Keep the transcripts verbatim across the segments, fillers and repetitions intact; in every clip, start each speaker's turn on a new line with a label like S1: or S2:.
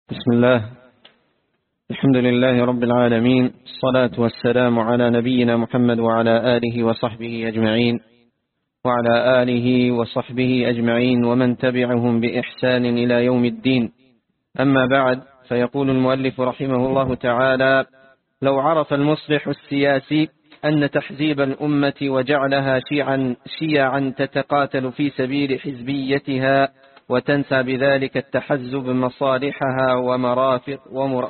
S1: بسم الله. الحمد لله رب العالمين، الصلاة والسلام على نبينا محمد وعلى آله وصحبه أجمعين وعلى آله وصحبه أجمعين ومن تبعهم بإحسان إلى يوم الدين. أما بعد، فيقول المؤلف رحمه الله تعالى: لو عرف المصلح السياسي أن تحزيب الأمة وجعلها شيعا, شيعا تتقاتل في سبيل حزبيتها وتنسى بذلك التحزب مصالحها ومرافق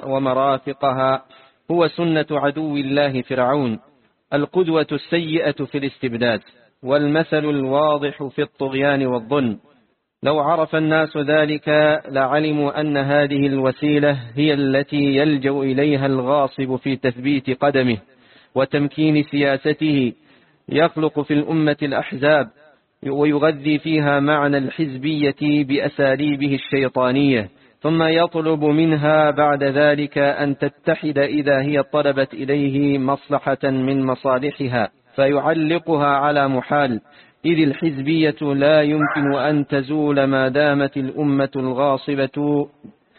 S1: ومرافقها هو سنة عدو الله فرعون، القدوة السيئة في الاستبداد والمثل الواضح في الطغيان والظلم. لو عرف الناس ذلك لعلموا أن هذه الوسيلة هي التي يلجأ إليها الغاصب في تثبيت قدمه وتمكين سياسته، يخلق في الأمة الأحزاب ويغذي فيها معنى الحزبية بأساليبه الشيطانية، ثم يطلب منها بعد ذلك أن تتحد إذا هي طلبت إليه مصلحة من مصالحها، فيعلقها على محال، إذ الحزبية لا يمكن أن تزول ما دامت الأمة الغاصبة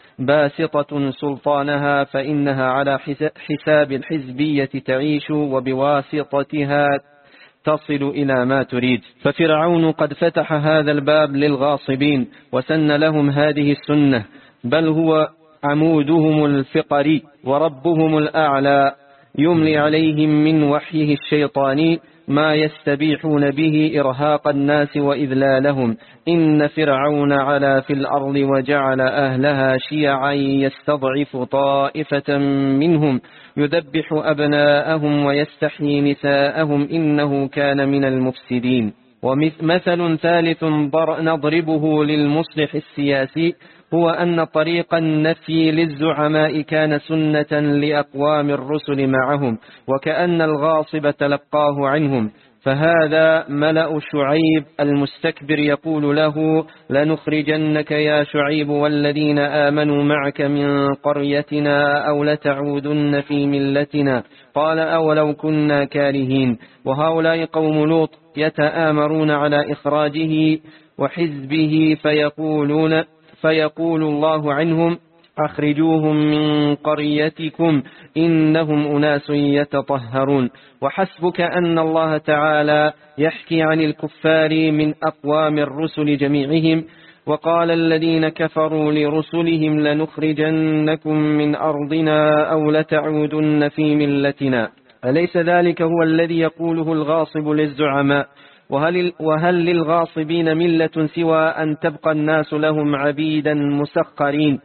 S1: باسطة سلطانها، فإنها على حساب الحزبية تعيش وبواسطتها تصل إلى ما تريد. ففرعون قد فتح هذا الباب للغاصبين وسن لهم هذه السنة، بل هو عمودهم الفقري وربهم الأعلى، يملي عليهم من وحيه الشيطاني ما يستبيحون به إرهاق الناس وإذلالهم. إن فرعون علا في الأرض وجعل أهلها شيعا يستضعف طائفة منهم يذبح أبناءهم ويستحيي نساءهم إنه كان من المفسدين. ومثل ثالث نضربه للمصلح السياسي هو أن طريق النفي للزعماء كان سنة لأقوام الرسل معهم، وكأن الغاصب تلقاه عنهم. فهذا ملأ شعيب المستكبر يقول له: لنخرجنك يا شعيب والذين آمنوا معك من قريتنا أو لتعودن في ملتنا. قال: أولو كنا كارهين. وهؤلاء قوم لوط يتآمرون على إخراجه وحزبه، فيقولون فيقول الله عنهم: أخرجوهم من قريتكم إنهم أناس يتطهرون. وحسبك أن الله تعالى يحكي عن الكفار من أقوام الرسل جميعهم: وقال الذين كفروا لرسلهم لنخرجنكم من أرضنا أو لتعودن في ملتنا. أليس ذلك هو الذي يقوله الغاصب للزعماء؟ وهل, وهل للغاصبين ملة سوى أن تبقى الناس لهم عبيدا مسخرين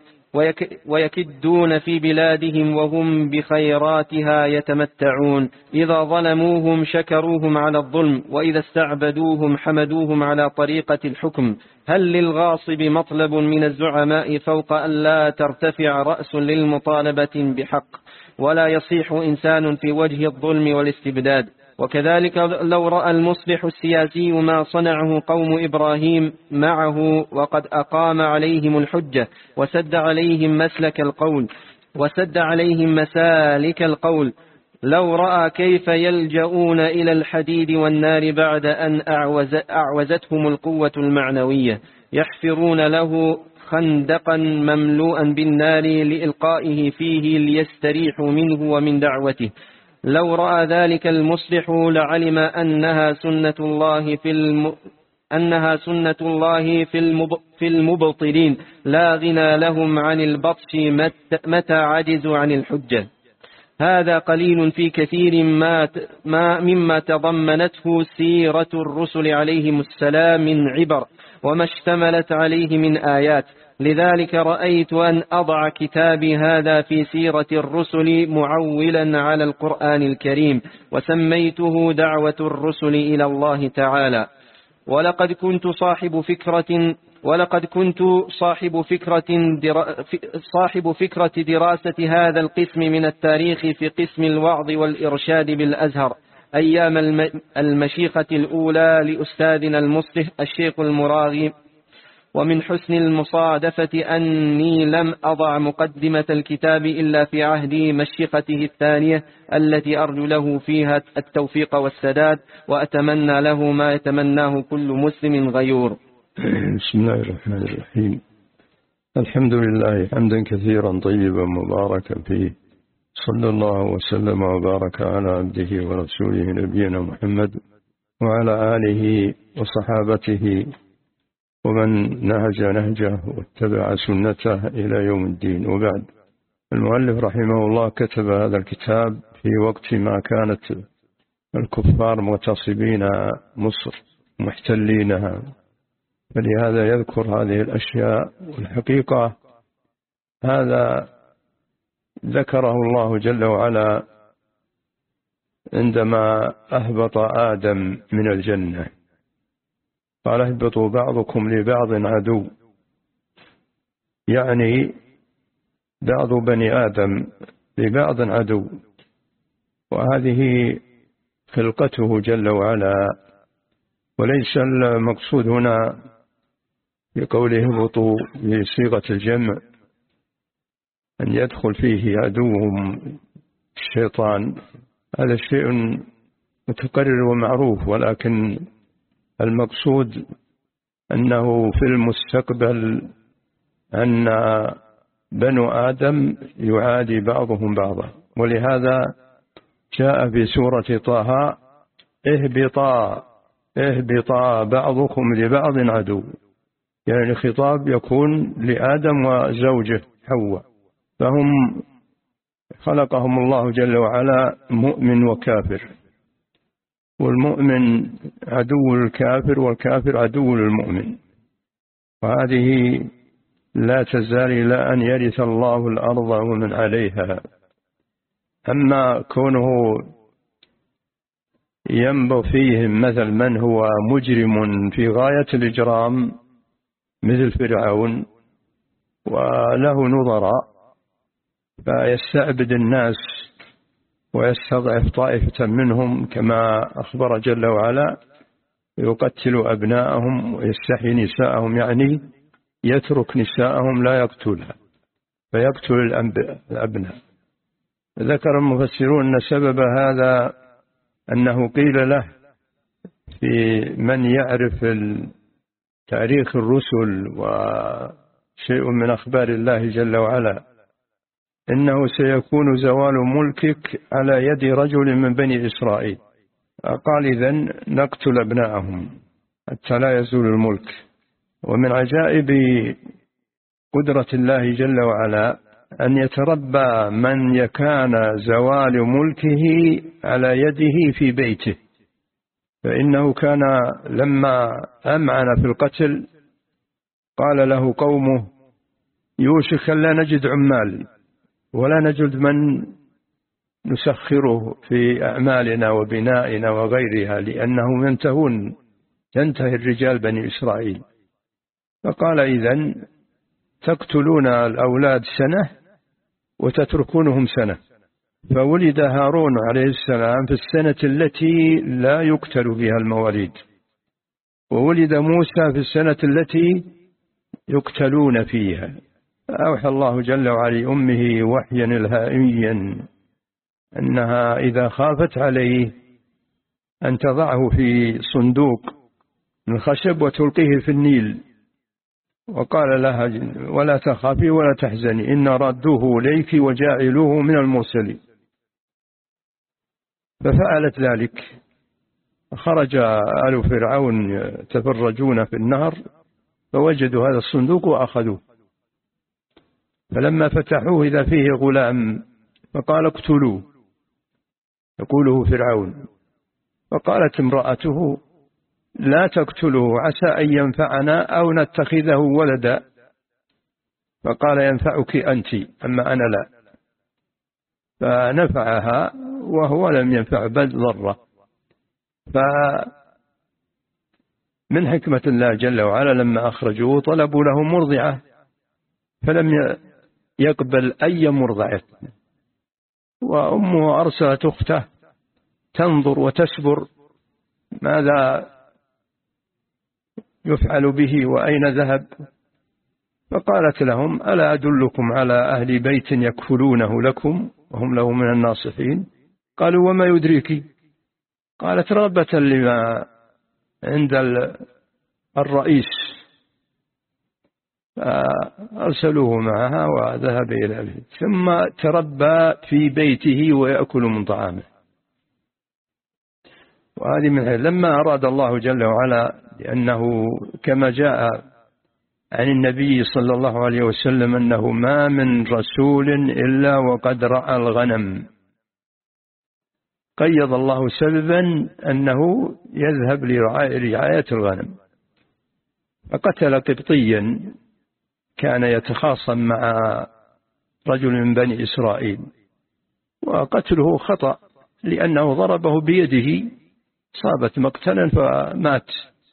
S1: ويكدون في بلادهم وهم بخيراتها يتمتعون؟ إذا ظلموهم شكروهم على الظلم، وإذا استعبدوهم حمدوهم على طريقة الحكم. هل للغاصب مطلب من الزعماء فوق أن لا ترتفع رأس للمطالبة بحق ولا يصيح إنسان في وجه الظلم والاستبداد؟ وكذلك لو رأى المصلح السياسي ما صنعه قوم إبراهيم معه وقد أقام عليهم الحجة وسد عليهم مسلك القول وسد عليهم مسالك القول، لو رأى كيف يلجؤون إلى الحديد والنار بعد أن أعوز أعوزتهم القوة المعنوية، يحفرون له خندقا مملوءا بالنار لإلقائه فيه ليستريحوا منه ومن دعوته، لو رأى ذلك المصلح لعلم أنها سنة الله في الم... أنها سنة الله في, المب... في المبطلين، لا غنى لهم عن البطش مت... متى عجزوا عن الحجة. هذا قليل في كثير ما... ما مما تضمنته سيرة الرسل عليهم السلام من عبر وما اشتملت عليه من آيات. لذلك رأيت أن أضع كتابي هذا في سيرة الرسل معولا على القرآن الكريم، وسميته دعوة الرسل إلى الله تعالى. ولقد كنت صاحب فكرة ولقد كنت صاحب فكرة درا صاحب فكرة دراسة هذا القسم من التاريخ في قسم الوعظ والإرشاد بالأزهر أيام المشيخة الأولى لأستاذنا المصلح الشيخ المراغي. ومن حسن المصادفة أني لم أضع مقدمة الكتاب إلا في عهد مشيخته الثانية التي أرجو له فيها التوفيق والسداد، وأتمنى له ما يتمناه كل مسلم غيور.
S2: بسم الله الرحمن الرحيم. الحمد لله حمدا كثيرا طيبا مباركا فيه، صلى الله وسلم وبارك على عبده ورسوله نبينا محمد وعلى آله وصحابته ومن نهج نهجه واتبع سنته إلى يوم الدين. وبعد، المؤلف رحمه الله كتب هذا الكتاب في وقت ما كانت الكفار مغتصبين مصر محتلينها، فلهذا يذكر هذه الأشياء. والحقيقة هذا ذكره الله جل وعلا عندما أهبط آدم من الجنة، قال: اهبطوا بعضكم لبعض عدو، يعني بعض بني آدم لبعض عدو، وهذه خلقته جل وعلا. وليس المقصود هنا بقوله اهبطوا بصيغة الجمع أن يدخل فيه عدوهم الشيطان، هذا شيء متقرر ومعروف، ولكن المقصود أنه في المستقبل أن بنو آدم يعادي بعضهم بعضا. ولهذا جاء في سورة طه: اهبطا اهبطا بعضكم لبعض عدو، يعني الخطاب يكون لآدم وزوجه حواء، فهم خلقهم الله جل وعلا مؤمن وكافر، والمؤمن عدو الكافر والكافر عدو للمؤمن، وهذه لا تزال إلى أن يرث الله الأرض ومن عليها. أما كونه ينبغ فيهم مثل من هو مجرم في غاية الإجرام مثل فرعون وله نظراء، فيستعبد الناس ويستضعف طائفة منهم كما أخبر جل وعلا: يقتل أبناءهم ويستحيي نساءهم، يعني يترك نساءهم لا يقتلها فيقتل الأبناء. ذكر المفسرون أن سبب هذا أنه قيل له في من يعرف تاريخ الرسل وشيء من أخبار الله جل وعلا: إنه سيكون زوال ملكك على يد رجل من بني إسرائيل. قال: إذن نقتل أبناءهم حتى لا يزول الملك. ومن عجائب قدرة الله جل وعلا أن يتربى من يكان زوال ملكه على يده في بيته، فإنه كان لما أمعن في القتل قال له قومه: يوشك لا نجد عمال ولا نجد من نسخره في أعمالنا وبنائنا وغيرها، لأنهم ينتهون ينتهي الرجال بني إسرائيل. فقال: إذن تقتلون الأولاد سنة وتتركونهم سنة. فولد هارون عليه السلام في السنة التي لا يقتل بها المواليد، وولد موسى في السنة التي يقتلون فيها. أوحى الله جل وعلا لأمه وحيا إلهاميا أنها إذا خافت عليه أن تضعه في صندوق من خشب وتلقيه في النيل، وقال لها: ولا تخافي ولا تحزني، إن ردوه إليك وجاعلوه من المرسلين. ففعلت ذلك، خرج آل فرعون يتفرجون في النهر فوجدوا هذا الصندوق وأخذوه، فلما فتحوه إذا فيه غلام فقال: اقتلوه، يقوله فرعون. فقالت امرأته: لا تقتلوه عسى أن ينفعنا أو نتخذه ولدا. فقال: ينفعك أنت أما أنا لا. فنفعها وهو لم ينفع بل ضره. فمن حكمة الله جل وعلا لما أخرجوه طلبوا له مرضعة فلم يقبل أي مرضعة، وأمه أرسلت أخته تنظر وتسبر ماذا يفعل به وأين ذهب. فقالت لهم: ألا أدلكم على أهل بيت يكفلونه لكم وهم له من الناصحين؟ قالوا: وما يدريك؟ قالت: رغبة لما عند الرئيس أرسلوه معها وذهب إلى البيت، ثم تربى في بيته ويأكل من طعامه. وهذه من لما أراد الله جل وعلا، لأنه كما جاء عن النبي صلى الله عليه وسلم أنه ما من رسول إلا وقد رعى الغنم، قيض الله سببا أنه يذهب لرعاية الغنم، فقتل قبطيا كان يتخاصم مع رجل من بني إسرائيل، وقتله خطأ لأنه ضربه بيده، صابت مقتلا فمات،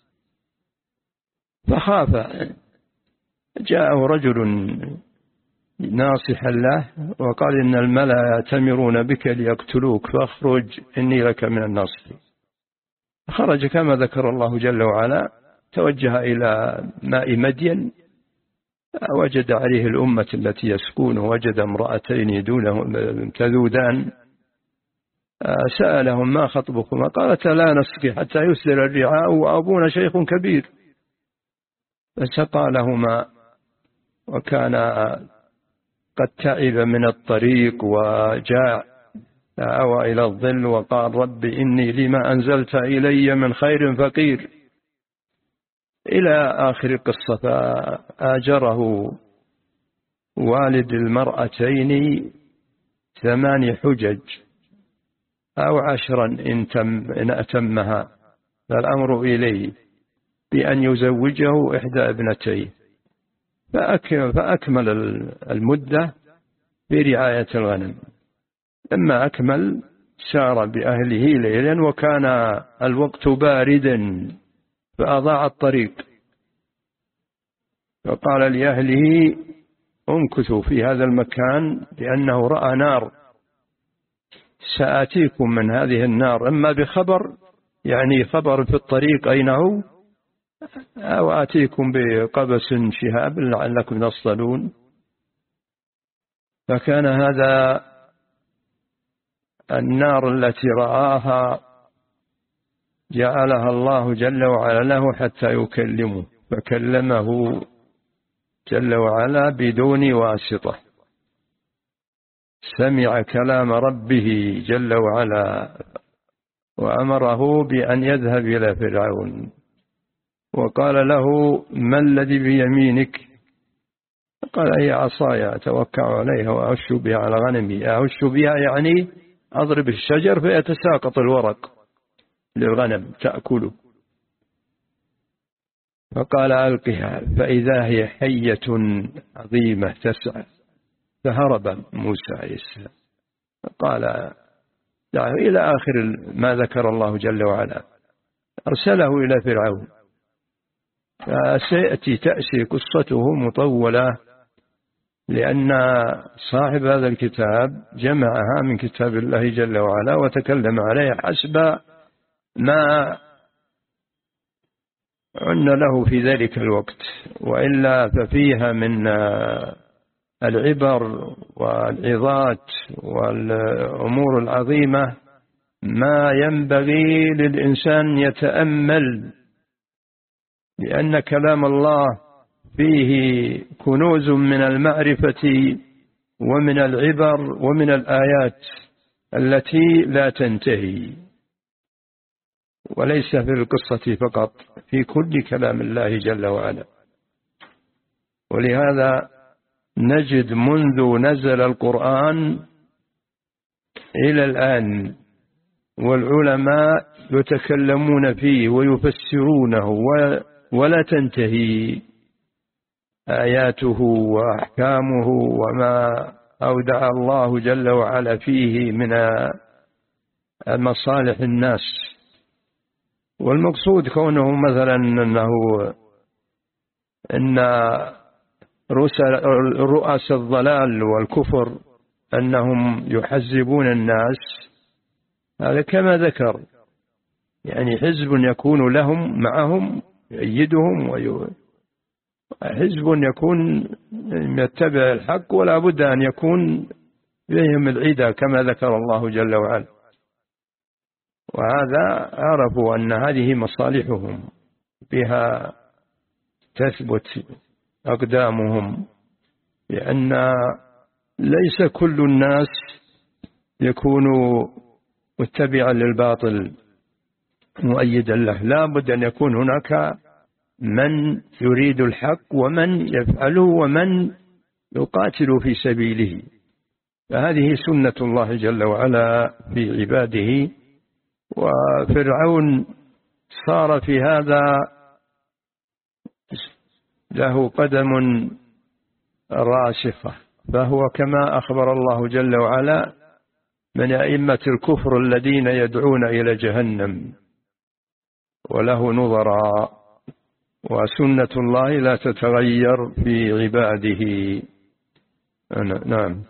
S2: فخاف. جاءه رجل ناصحا له وقال إن الملأ يأتمرون بك ليقتلوك فاخرج إني لك من الناصحين. خرج كما ذكر الله جل وعلا، توجه إلى ماء مدين، وجد عليه الأمة التي يسكون، وجد امرأتين يدونهم تذودان، سألهم ما خطبكما؟ قالت لا نسقي حتى يسدر الرعاء وأبونا شيخ كبير، فسقى لهما، وكان قد تعب من الطريق وجاع، فأوى إلى الظل وقال رب إني لما أنزلت إلي من خير فقير، إلى آخر القصة. فآجره والد المرأتين ثماني حجج أو عشرا إن, تم إن أتمها، فالأمر إليه بأن يزوجه إحدى ابنتيه، فأكمل المدة برعاية الغنم. لما أكمل سار بأهله ليلا، وكان الوقت باردا فأضاع الطريق، فقال لأهله امكثوا في هذا المكان لأنه رأى نار، سآتيكم من هذه النار إما بخبر، يعني خبر في الطريق أين هو، أو آتيكم بقبس شهاب لعلكم تصطلون. فكان هذا النار التي رآها جعلها الله جل وعلا له حتى يكلمه، فكلمه جل وعلا بدون واسطة، سمع كلام ربه جل وعلا وأمره بأن يذهب إلى فرعون، وقال له ما الذي بيمينك؟ قال هي عصاي أتوكع عليها وأهش بها على غنمي. أهش بها يعني أضرب الشجر فيتساقط الورق للغنم تأكله. فقال ألقها فإذا هي حية عظيمة تسعى، فهرب موسى عليه السلام. قال دعه إلى آخر ما ذكر الله جل وعلا، أرسله إلى فرعون. فسيأتي تأتي قصته مطولة، لأن صاحب هذا الكتاب جمعها من كتاب الله جل وعلا وتكلم عليه حسب ما عن له في ذلك الوقت، وإلا ففيها من العبر والعظات والأمور العظيمة ما ينبغي للإنسان يتأمل، لأن كلام الله فيه كنوز من المعرفة ومن العبر ومن الآيات التي لا تنتهي، وليس في القصة فقط، في كل كلام الله جل وعلا. ولهذا نجد منذ نزل القرآن إلى الآن والعلماء يتكلمون فيه ويفسرونه ولا تنتهي آياته وأحكامه وما أودع الله جل وعلا فيه من مصالح الناس. والمقصود كونه مثلا أنه إن رؤساء الضلال والكفر أنهم يحزبون الناس، هذا كما ذكر، يعني حزب يكون لهم معهم يأيدهم، وحزب يكون يتبع الحق ولا بد أن يكون إليهم العدى كما ذكر الله جل وعلا. وهذا عرفوا أن هذه مصالحهم بها تثبت أقدامهم، لأن ليس كل الناس يكون متبعا للباطل مؤيدا له، لا بد أن يكون هناك من يريد الحق ومن يفعله ومن يقاتل في سبيله. فهذه سنة الله جل وعلا في عباده. وفرعون صار في هذا له قدم راسخة، فهو كما أخبر الله جل وعلا من أئمة الكفر الذين يدعون إلى جهنم وله نظراء، وسنة الله لا تتغير في عباده. نعم.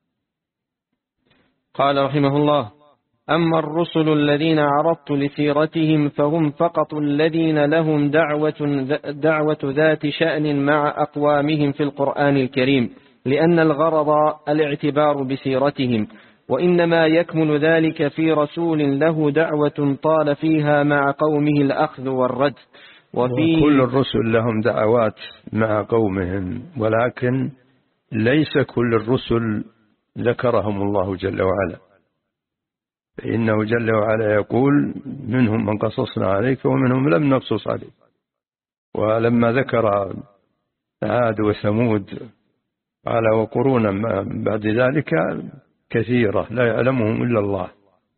S1: قال رحمه الله: أما الرسل الذين عرضت لسيرتهم فهم فقط الذين لهم دعوة, دعوة ذات شأن مع أقوامهم في القرآن الكريم، لأن الغرض الاعتبار بسيرتهم، وإنما يكمن ذلك في رسول له دعوة طال فيها مع قومه الأخذ والرد.
S2: وفي كل الرسل لهم دعوات مع قومهم، ولكن ليس كل الرسل ذكرهم الله جل وعلا، فإنه جل وعلا يقول: منهم من قصصنا عليك ومنهم لم نقصص عليك. ولما ذكر عاد وثمود قال: وقرونا بعد ذلك كثيرة لا يعلمهم إلا الله.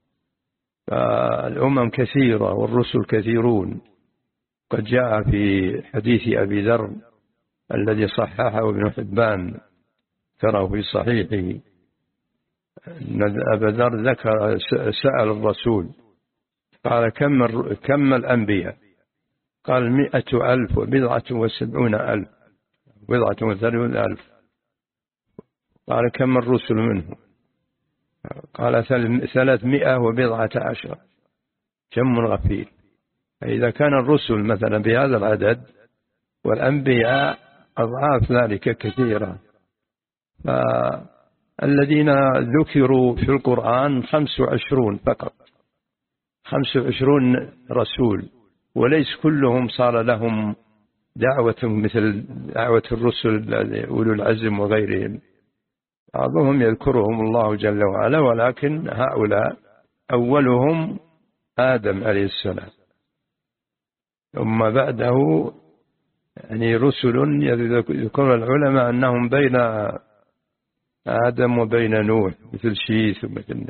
S2: فالأمم كثيرة والرسل كثيرون. قد جاء في حديث أبي ذر الذي صححه ابن حبان تراه في صحيحه أن أبا ذر ذكر سأل الرسول قال: كم كم الأنبياء؟ قال: مئة ألف وبضعة وسبعون ألف، بضعة وثلاثون ألف. قال: كم الرسل منهم؟ قال: ثلاثمائة وبضعة عشر، كم غفير. فإذا كان الرسل مثلا بهذا العدد والأنبياء أضعاف ذلك كثيرة، فالذين ذكروا في القرآن خمس وعشرون فقط، خمس وعشرون رسول، وليس كلهم صار لهم دعوة مثل دعوة الرسل أولو العزم وغيرهم. بعضهم يذكرهم الله جل وعلا، ولكن هؤلاء أولهم آدم عليه السلام، ثم بعده يعني رسل يذكر العلماء أنهم بين آدم وبين نوح مثل شيث ومثل.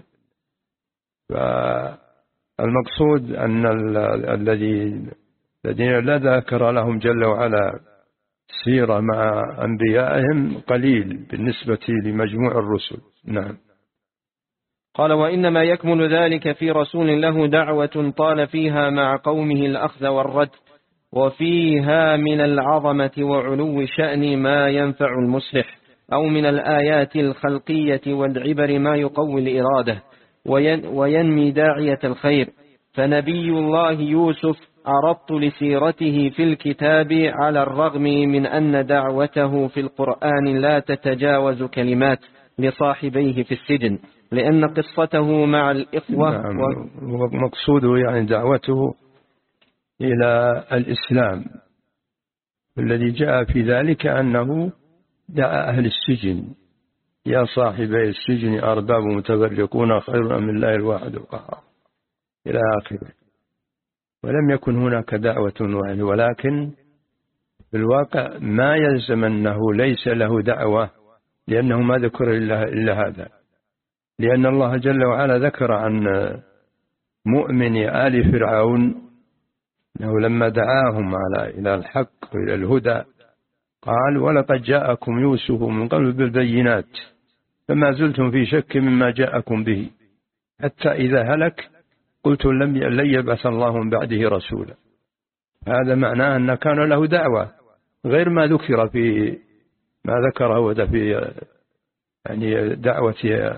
S2: فالمقصود أن الذي الذين لا ذكر لهم جل وعلا سيرة مع أنبيائهم قليل بالنسبة لمجموع الرسل. نعم.
S1: قال: وإنما يكمن ذلك في رسول له دعوة طال فيها مع قومه الأخذ والرد، وفيها من العظمة وعلو شأن ما ينفع المصلح، أو من الآيات الخلقية والعبر ما يقوي الإرادة وينمي داعية الخير. فنبي الله يوسف عرضت لسيرته في الكتاب على الرغم من أن دعوته في القرآن لا تتجاوز كلمات لصاحبيه في السجن، لأن قصته مع الإخوة.
S2: نعم. ومقصوده يعني دعوته إلى الإسلام، الذي جاء في ذلك أنه دعا أهل السجن: يا صاحبي السجن أرباب متفرقون خير من الله الواحد القهار، إلى آخره. ولم يكن هناك دعوة واحدة، ولكن في الواقع ما يلزم أنه ليس له دعوة، لأنه ما ذكر إلا هذا، لأن الله جل وعلا ذكر عن مؤمن آل فرعون أنه لما دعاهم على إلى الحق وإلى الهدى قال: ولقد جاءكم يوسف من قبل بالبينات فما زلتم في شك مما جاءكم به حتى إذا هلك قلتم لن يبعث الله من بعده رسولا. هذا معناه أن كان له دعوة غير ما ذكر في ما ذكره في يعني دعوة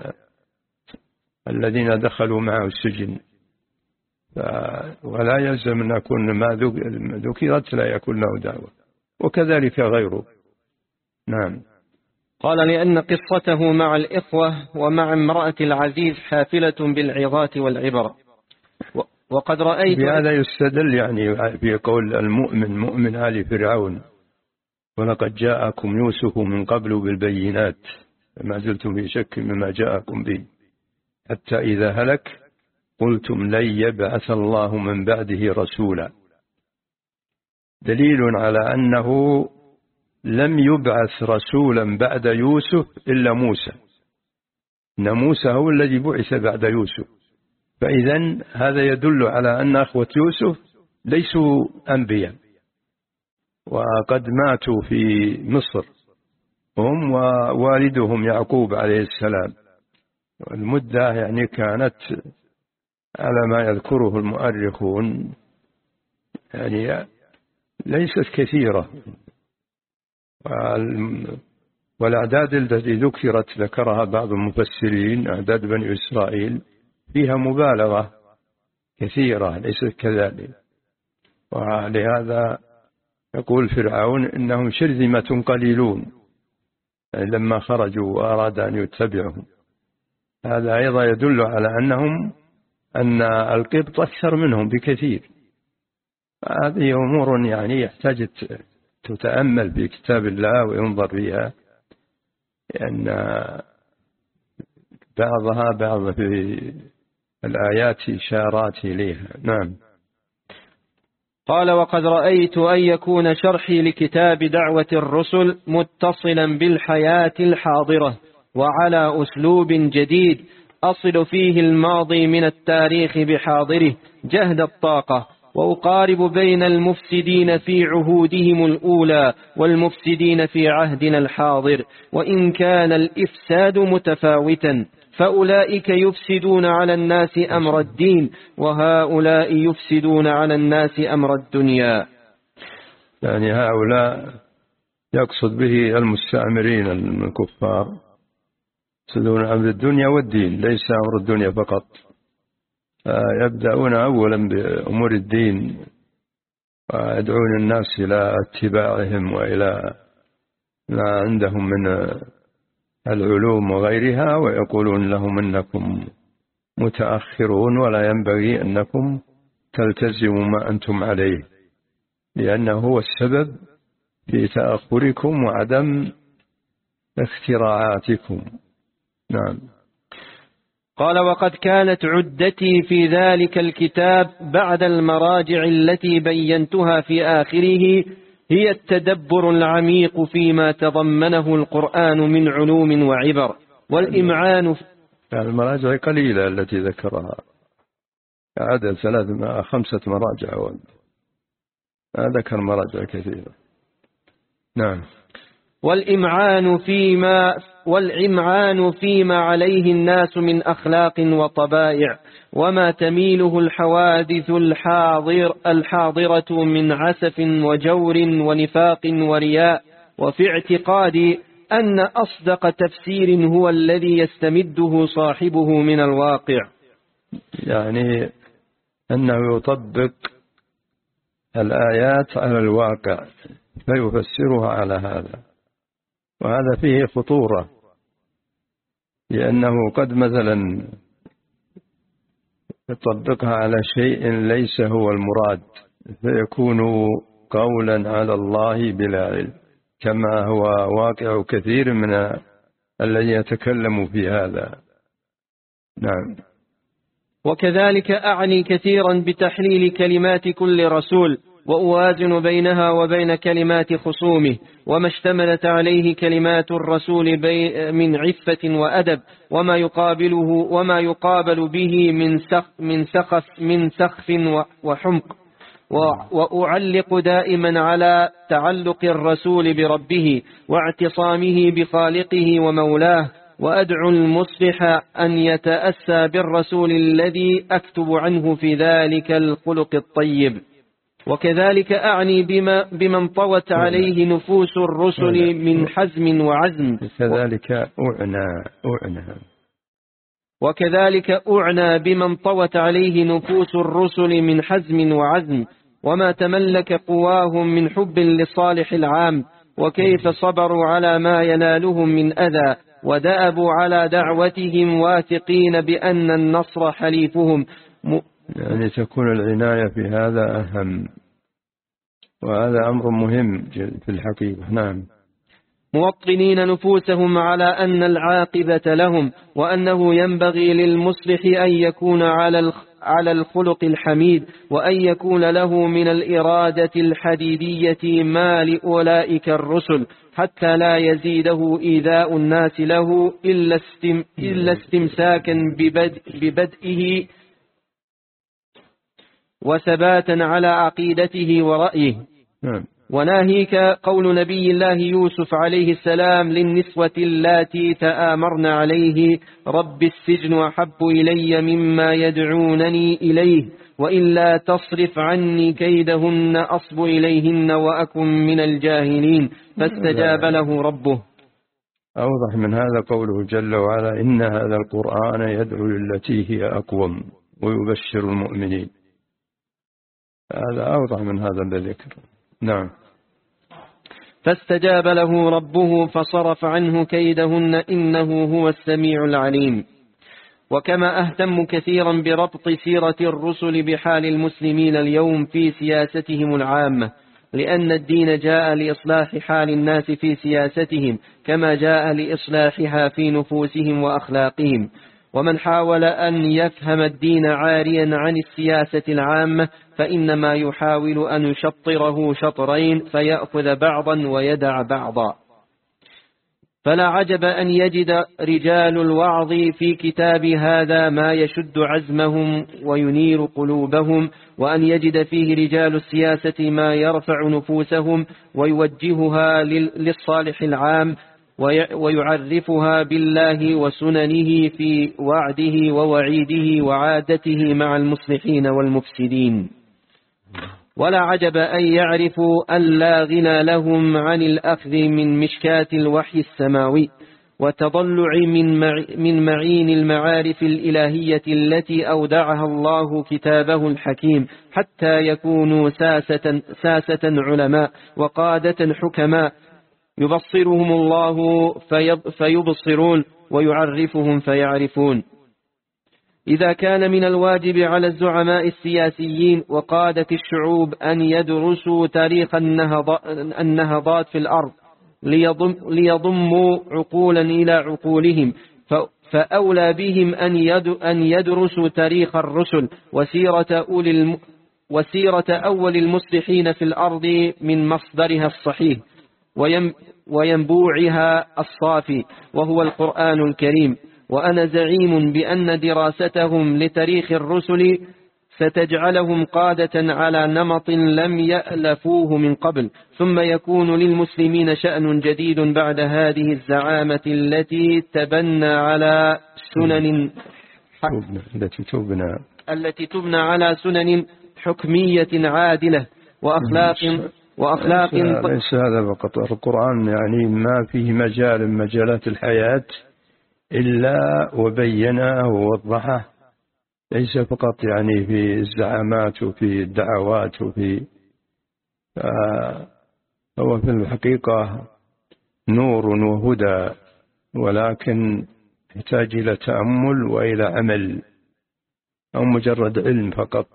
S2: الذين دخلوا معه السجن. ولا يلزم أن يكون ما ذكرت لا يكون له دعوة، وكذلك غيره. نعم.
S1: قال: لأن قصته مع الإخوة ومع امرأة العزيز حافلة بالعظات والعبر. وقد رأيت
S2: بهذا يستدل يعني في قول المؤمن مؤمن آل فرعون، ولقد جاءكم يوسف من قبل بالبينات فما زلتم في شك مما جاءكم به حتى إذا هلك قلتم لن يبعث الله من بعده رسولا. دليل على أنه لم يبعث رسولا بعد يوسف إلا موسى، إن موسى هو الذي بعث بعد يوسف. فإذن هذا يدل على أن أخوة يوسف ليسوا أنبياء وقد ماتوا في مصر هم ووالدهم يعقوب عليه السلام. المدة يعني كانت على ما يذكره المؤرخون يعني ليست كثيرة، والأعداد التي ذكرت ذكرها بعض المفسرين أعداد بني إسرائيل فيها مبالغة كثيرة ليست كذلك. ولهذا يقول فرعون إنهم شرذمة قليلون يعني لما خرجوا وأراد أن يتبعهم. هذا أيضا يدل على أنهم أن القبط أكثر منهم بكثير. هذه أمور يعني يحتاج تتأمل في كتاب الله وينظر فيها، لأن بعضها بعض في الآيات إشارات إليها. نعم.
S1: قال: وقد رأيت أن يكون شرحي لكتاب دعوة الرسل متصلا بالحياة الحاضرة وعلى أسلوب جديد أصل فيه الماضي من التاريخ بحاضره جهد الطاقة، وأقارب بين المفسدين في عهودهم الأولى والمفسدين في عهدنا الحاضر، وإن كان الإفساد متفاوتا، فأولئك يفسدون على الناس أمر الدين، وهؤلاء يفسدون على الناس أمر الدنيا.
S2: يعني هؤلاء يقصد به المستعمرين الكفار، يفسدون أمر الدنيا والدين، ليس أمر الدنيا فقط. يبدأون أولا بأمور الدين ويدعون الناس إلى اتباعهم وإلى ما عندهم من العلوم وغيرها، ويقولون لهم إنكم متأخرون ولا ينبغي أنكم تلتزموا ما أنتم عليه، لأنه هو السبب في تأخركم وعدم اختراعاتكم. نعم.
S1: قال: وقد كانت عدتي في ذلك الكتاب بعد المراجع التي بينتها في آخره هي التدبر العميق فيما تضمنه القرآن من علوم وعبر، والإمعان في
S2: المراجع قليلة التي ذكرها، عدد ثلاثة خمسة مراجع، ذكر مراجع كثيرة. نعم.
S1: والإمعان فيما والإمعان فيما عليه الناس من أخلاق وطبائع، وما تميله الحوادث الحاضر الحاضرة من عسف وجور ونفاق ورياء، وفي اعتقادي أن أصدق تفسير هو الذي يستمده صاحبه من الواقع،
S2: يعني أنه يطبق الآيات على الواقع فيفسرها على هذا، وهذا فيه خطورة، لأنه قد مثلا يطبقها على شيء ليس هو المراد فيكون قولا على الله بلا علم، كما هو واقع كثير من الذين يتكلموا في هذا. نعم.
S1: وكذلك أعني كثيرا بتحليل كلمات كل رسول، وأوازن بينها وبين كلمات خصومه، وما اشتملت عليه كلمات الرسول من عفة وأدب، وما يقابله وما يقابل به من سخ من سخف من سخف وحمق. وأعلق دائما على تعلق الرسول بربه واعتصامه بخالقه ومولاه، وأدعو المصلح أن يتأسى بالرسول الذي أكتب عنه في ذلك الخلق الطيب. وكذلك أعني بما بمن طوت عليه نفوس الرسل من حزم وعزم،
S2: كذلك أعنى أعنى
S1: وكذلك أعنى بمن طوت عليه نفوس الرسل من حزم وعزم، وما تملك قواهم من حب لصالح العام، وكيف صبروا على ما ينالهم من أذى، ودأبوا على دعوتهم واثقين بأن النصر حليفهم.
S2: يعني تكون العناية في هذا أهم، وهذا أمر مهم في الحقيقة. نعم.
S1: موطنين نفوسهم على أن العاقبة لهم، وأنه ينبغي للمصلح أن يكون على على الخلق الحميد، وأن يكون له من الإرادة الحديدية ما لأولئك الرسل، حتى لا يزيده إيذاء الناس له إلا, استم إلا استمساكا ببدء ببدئه وثباتا على عقيدته ورأيه.
S2: نعم.
S1: وناهيك قول نبي الله يوسف عليه السلام للنسوة اللاتي تآمرن عليه: رب السجن أحب إلي مما يدعونني إليه، وإلا تصرف عني كيدهن أصب إليهن وأكن من الجاهلين. فاستجاب له ربه.
S2: أوضح من هذا قوله جل وعلا: إن هذا القرآن يدعو للتي هي أقوم ويبشر المؤمنين. هذا أوضح من هذا الذكر. نعم.
S1: فاستجاب له ربه فصرف عنه كيدهن إنه هو السميع العليم. وكما أهتم كثيرا بربط سيرة الرسل بحال المسلمين اليوم في سياستهم العامة، لأن الدين جاء لإصلاح حال الناس في سياستهم كما جاء لإصلاحها في نفوسهم وأخلاقهم. ومن حاول أن يفهم الدين عاريا عن السياسة العامة فإنما يحاول أن يشطره شطرين فيأخذ بعضا ويدع بعضا. فلا عجب أن يجد رجال الوعظ في كتاب هذا ما يشد عزمهم وينير قلوبهم، وأن يجد فيه رجال السياسة ما يرفع نفوسهم ويوجهها للصالح العام، ويعرفها بالله وسننه في وعده ووعيده وعادته مع المصلحين والمفسدين. ولا عجب أن يعرفوا أن لا غنى لهم عن الأخذ من مشكاة الوحي السماوي وتضلع من معين المعارف الإلهية التي أودعها الله كتابه الحكيم، حتى يكونوا ساسة, ساسة علماء وقادة حكماء، يبصرهم الله فيبصرون ويعرفهم فيعرفون. إذا كان من الواجب على الزعماء السياسيين وقادة الشعوب أن يدرسوا تاريخ النهضات في الأرض ليضم ليضموا عقولا إلى عقولهم، فأولى بهم أن يدرسوا تاريخ الرسل وسيرة, أولي وسيرة أول المصلحين في الأرض من مصدرها الصحيح وينبوعها الصافي وهو القرآن الكريم. وأنا زعيم بأن دراستهم لتاريخ الرسل ستجعلهم قادة على نمط لم يألفوه من قبل، ثم يكون للمسلمين شأن جديد بعد هذه الزعامة التي تبنى على سنن
S2: التي تبنى
S1: التي تبنى على سنن حكمية عادلة وأخلاق وأخلاق
S2: ليس, ليس هذا فقط. القرآن يعني ما فيه مجال من مجالات الحياة إلا وبينه ووضحه، ليس فقط يعني في الزعامات وفي الدعوات وفي هو في الحقيقة نور وهدى، ولكن يحتاج إلى تأمل وإلى عمل، أو مجرد علم فقط،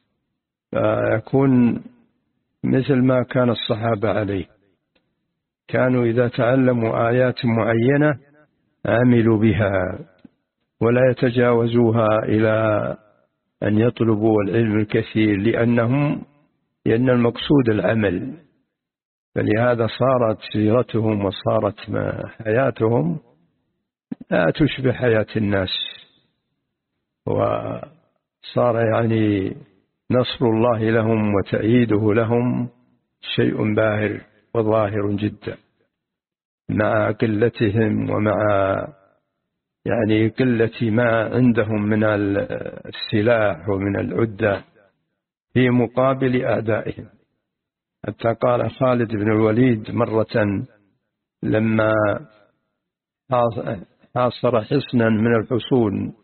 S2: فيكون مثل ما كان الصحابة عليه. كانوا إذا تعلموا آيات معينة عملوا بها ولا يتجاوزوها إلى أن يطلبوا العلم الكثير، لأنهم لأن المقصود العمل. فلهذا صارت سيرتهم وصارت حياتهم لا تشبه حياة الناس، وصار يعني نصر الله لهم وتأييده لهم شيء باهر وظاهر جدا، مع قلتهم ومع يعني قلة ما عندهم من السلاح ومن العدة في مقابل أعدائهم. حتى قال خالد بن الوليد مرة لما حاصر حصنا من الحصون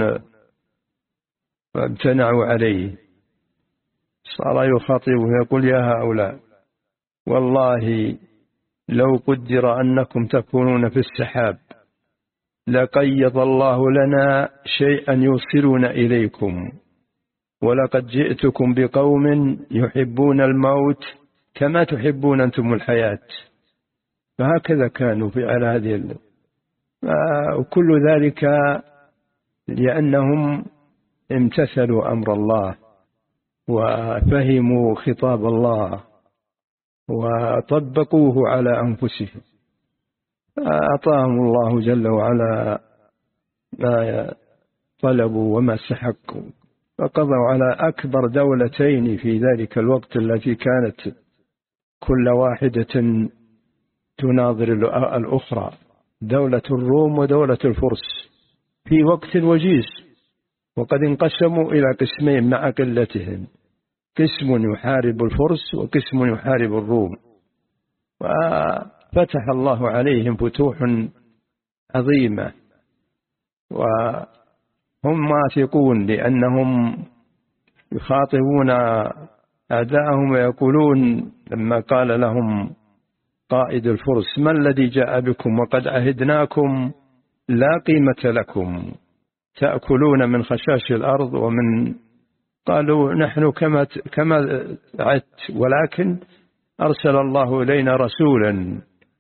S2: فامتنعوا عليه، صار يخاطبه يقول: يا هؤلاء، والله لو قدر أنكم تكونون في السحاب لقيض الله لنا شيئا يوصلنا إليكم، ولقد جئتكم بقوم يحبون الموت كما تحبون أنتم الحياة. فهكذا كانوا في على هذه، وكل ذلك لأنهم امتثلوا أمر الله وفهموا خطاب الله وطبقوه على أنفسهم، أعطاهم الله جل وعلا ما طلبوا وما استحقوا، فقضوا على أكبر دولتين في ذلك الوقت التي كانت كل واحدة تناظر الأخرى، دولة الروم ودولة الفرس في وقت وجيز، وقد انقسموا إلى قسمين مع قلتهم، قسم يحارب الفرس وقسم يحارب الروم، وفتح الله عليهم فتوح عظيمة، وهم واثقون لأنهم يخاطبون أعداءهم ويقولون لما قال لهم قائد الفرس ما الذي جاء بكم وقد عهدناكم لا قيمة لكم تأكلون من خشاش الأرض ومن، قالوا نحن كما كما عدت ولكن أرسل الله إلينا رسولا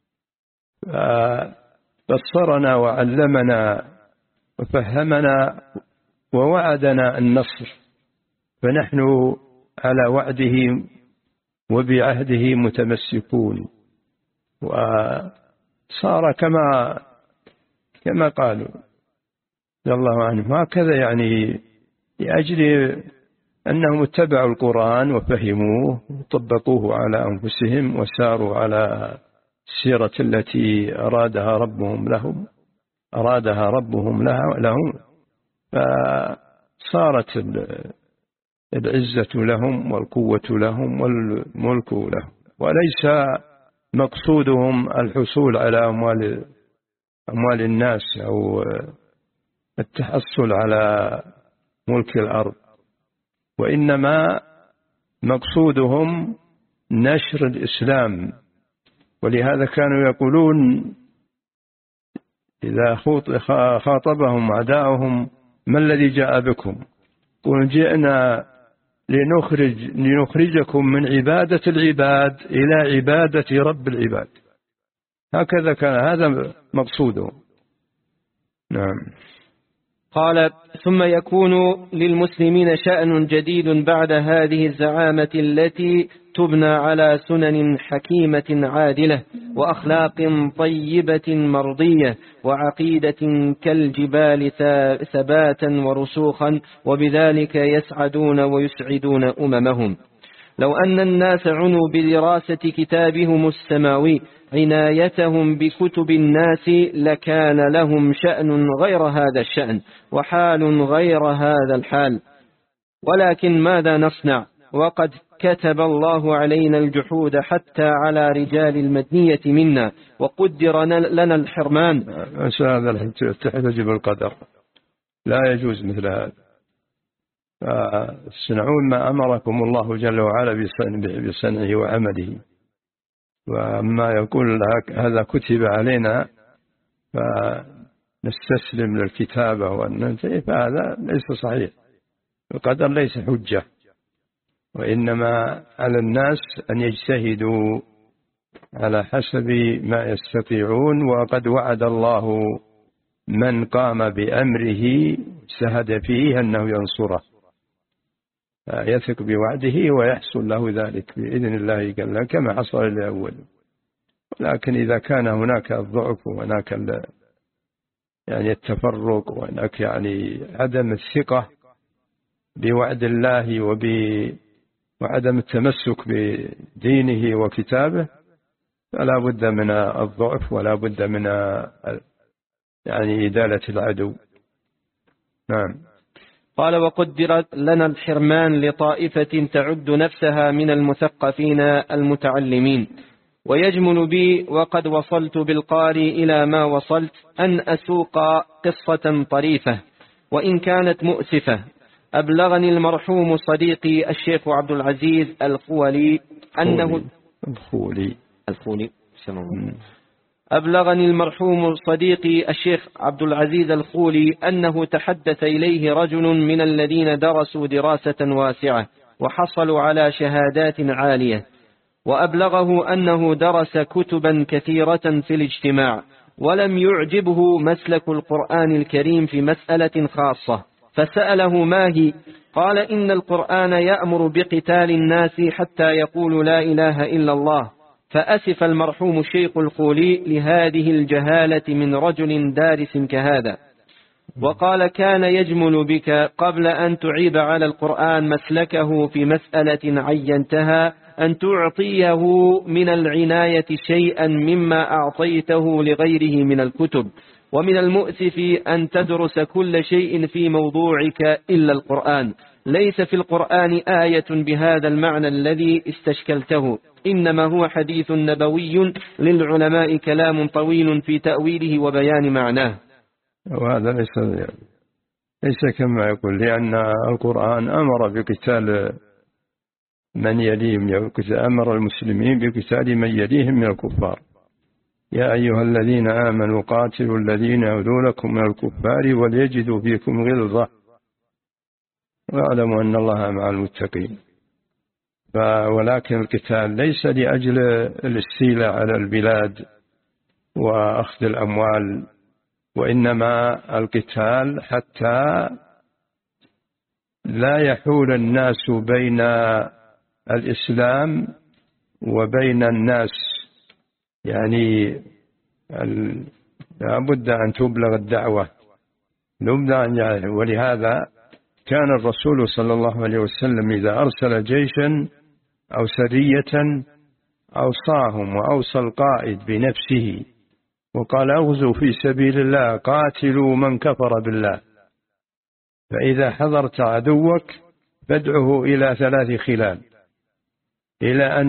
S2: بصرنا وعلمنا وفهمنا ووعدنا النصر، فنحن على وعده وبعهده متمسكون. وصار كما كما قالوا رضي الله عنهم، هكذا يعني لأجل أنهم اتبعوا القرآن وفهموه وطبقوه على أنفسهم وساروا على السيرة التي أرادها ربهم لهم أرادها ربهم لهم، فصارت العزة لهم والقوة لهم والملك لهم، وليس مقصودهم الحصول على أموال أموال الناس أو التحصل على ملك الأرض، وإنما مقصودهم نشر الإسلام. ولهذا كانوا يقولون إذا خاطبهم أعداؤهم ما الذي جاء بكم؟ قل جئنا لنخرج لنخرجكم من عبادة العباد إلى عبادة رب العباد. هكذا كان، هذا مقصوده. نعم.
S1: قال ثم يكون للمسلمين شأن جديد بعد هذه الزعامة التي تبنى على سنن حكيمة عادلة وأخلاق طيبة مرضية وعقيدة كالجبال ثباتا ورسوخا، وبذلك يسعدون ويسعدون أممهم. لو أن الناس عنوا بدراسة كتابهم السماوي عنايتهم بكتب الناس لكان لهم شأن غير هذا الشأن وحال غير هذا الحال، ولكن ماذا نصنع وقد كتب الله علينا الجحود حتى على رجال المدنية منا وقدر لنا الحرمان.
S2: هذا تحتج بالقدر، لا يجوز مثل هذا. فاصنعون ما أمركم الله جل وعلا بصنعه وعمله، وأما يقول هذا كتب علينا فنستسلم للكتابة والننتهي، فهذا ليس صحيح. القدر ليس حجة، وإنما على الناس أن يجتهدوا على حسب ما يستطيعون، وقد وعد الله من قام بأمره سهد فيه أنه ينصره، يثق بوعده ويحصل له ذلك بإذن الله قال كما حصل للأول. لكن إذا كان هناك الضعف وهناك يعني التفرق وهناك يعني عدم الثقة بوعد الله وعدم التمسك بدينه وكتابه، فلا بد من الضعف ولا بد من يعني إدالة العدو. نعم.
S1: قال وقدر لنا الحرمان لطائفة تعد نفسها من المثقفين المتعلمين، ويجمل بي وقد وصلت بالقاري إلى ما وصلت أن أسوق قصة طريفة وإن كانت مؤسفة. أبلغني المرحوم صديقي الشيخ عبد العزيز الخولي أنه
S2: الخولي
S1: الخولي أبلغني المرحوم صديقي الشيخ عبد العزيز الخولي أنه تحدث إليه رجل من الذين درسوا دراسة واسعة وحصلوا على شهادات عالية، وأبلغه أنه درس كتبا كثيرة في الاجتماع، ولم يعجبه مسلك القرآن الكريم في مسألة خاصة، فسأله ما هي؟ قال إن القرآن يأمر بقتال الناس حتى يقولوا لا إله إلا الله. فأسف المرحوم الشيخ الخولي لهذه الجهالة من رجل دارس كهذا، وقال كان يجمل بك قبل أن تعيب على القرآن مسلكه في مسألة عينتها أن تعطيه من العناية شيئا مما أعطيته لغيره من الكتب، ومن المؤسف أن تدرس كل شيء في موضوعك إلا القرآن. ليس في القرآن آية بهذا المعنى الذي استشكلته، إنما هو حديث نبوي للعلماء كلام طويل في تأويله وبيان معناه.
S2: وهذا ليس ليس كما يقول، لأن القرآن أمر بقتال من يليهم، أمر المسلمين بقتال من يليهم من الكفار. يا أيها الذين آمنوا قاتلوا الذين يؤذونكم من الكفار وليجدوا فيكم غلظة واعلموا أن الله مع المتقين. ولكن القتال ليس لأجل الاستيلاء على البلاد وأخذ الأموال، وإنما القتال حتى لا يحول الناس بين الإسلام وبين الناس، يعني لا بد أن تبلغ الدعوة، ولهذا كان الرسول صلى الله عليه وسلم إذا أرسل جيشا أو سرية أوصاهم وأوصى القائد بنفسه وقال أغزوا في سبيل الله قاتلوا من كفر بالله، فإذا حضرت عدوك فادعه إلى ثلاث خلال، إلى أن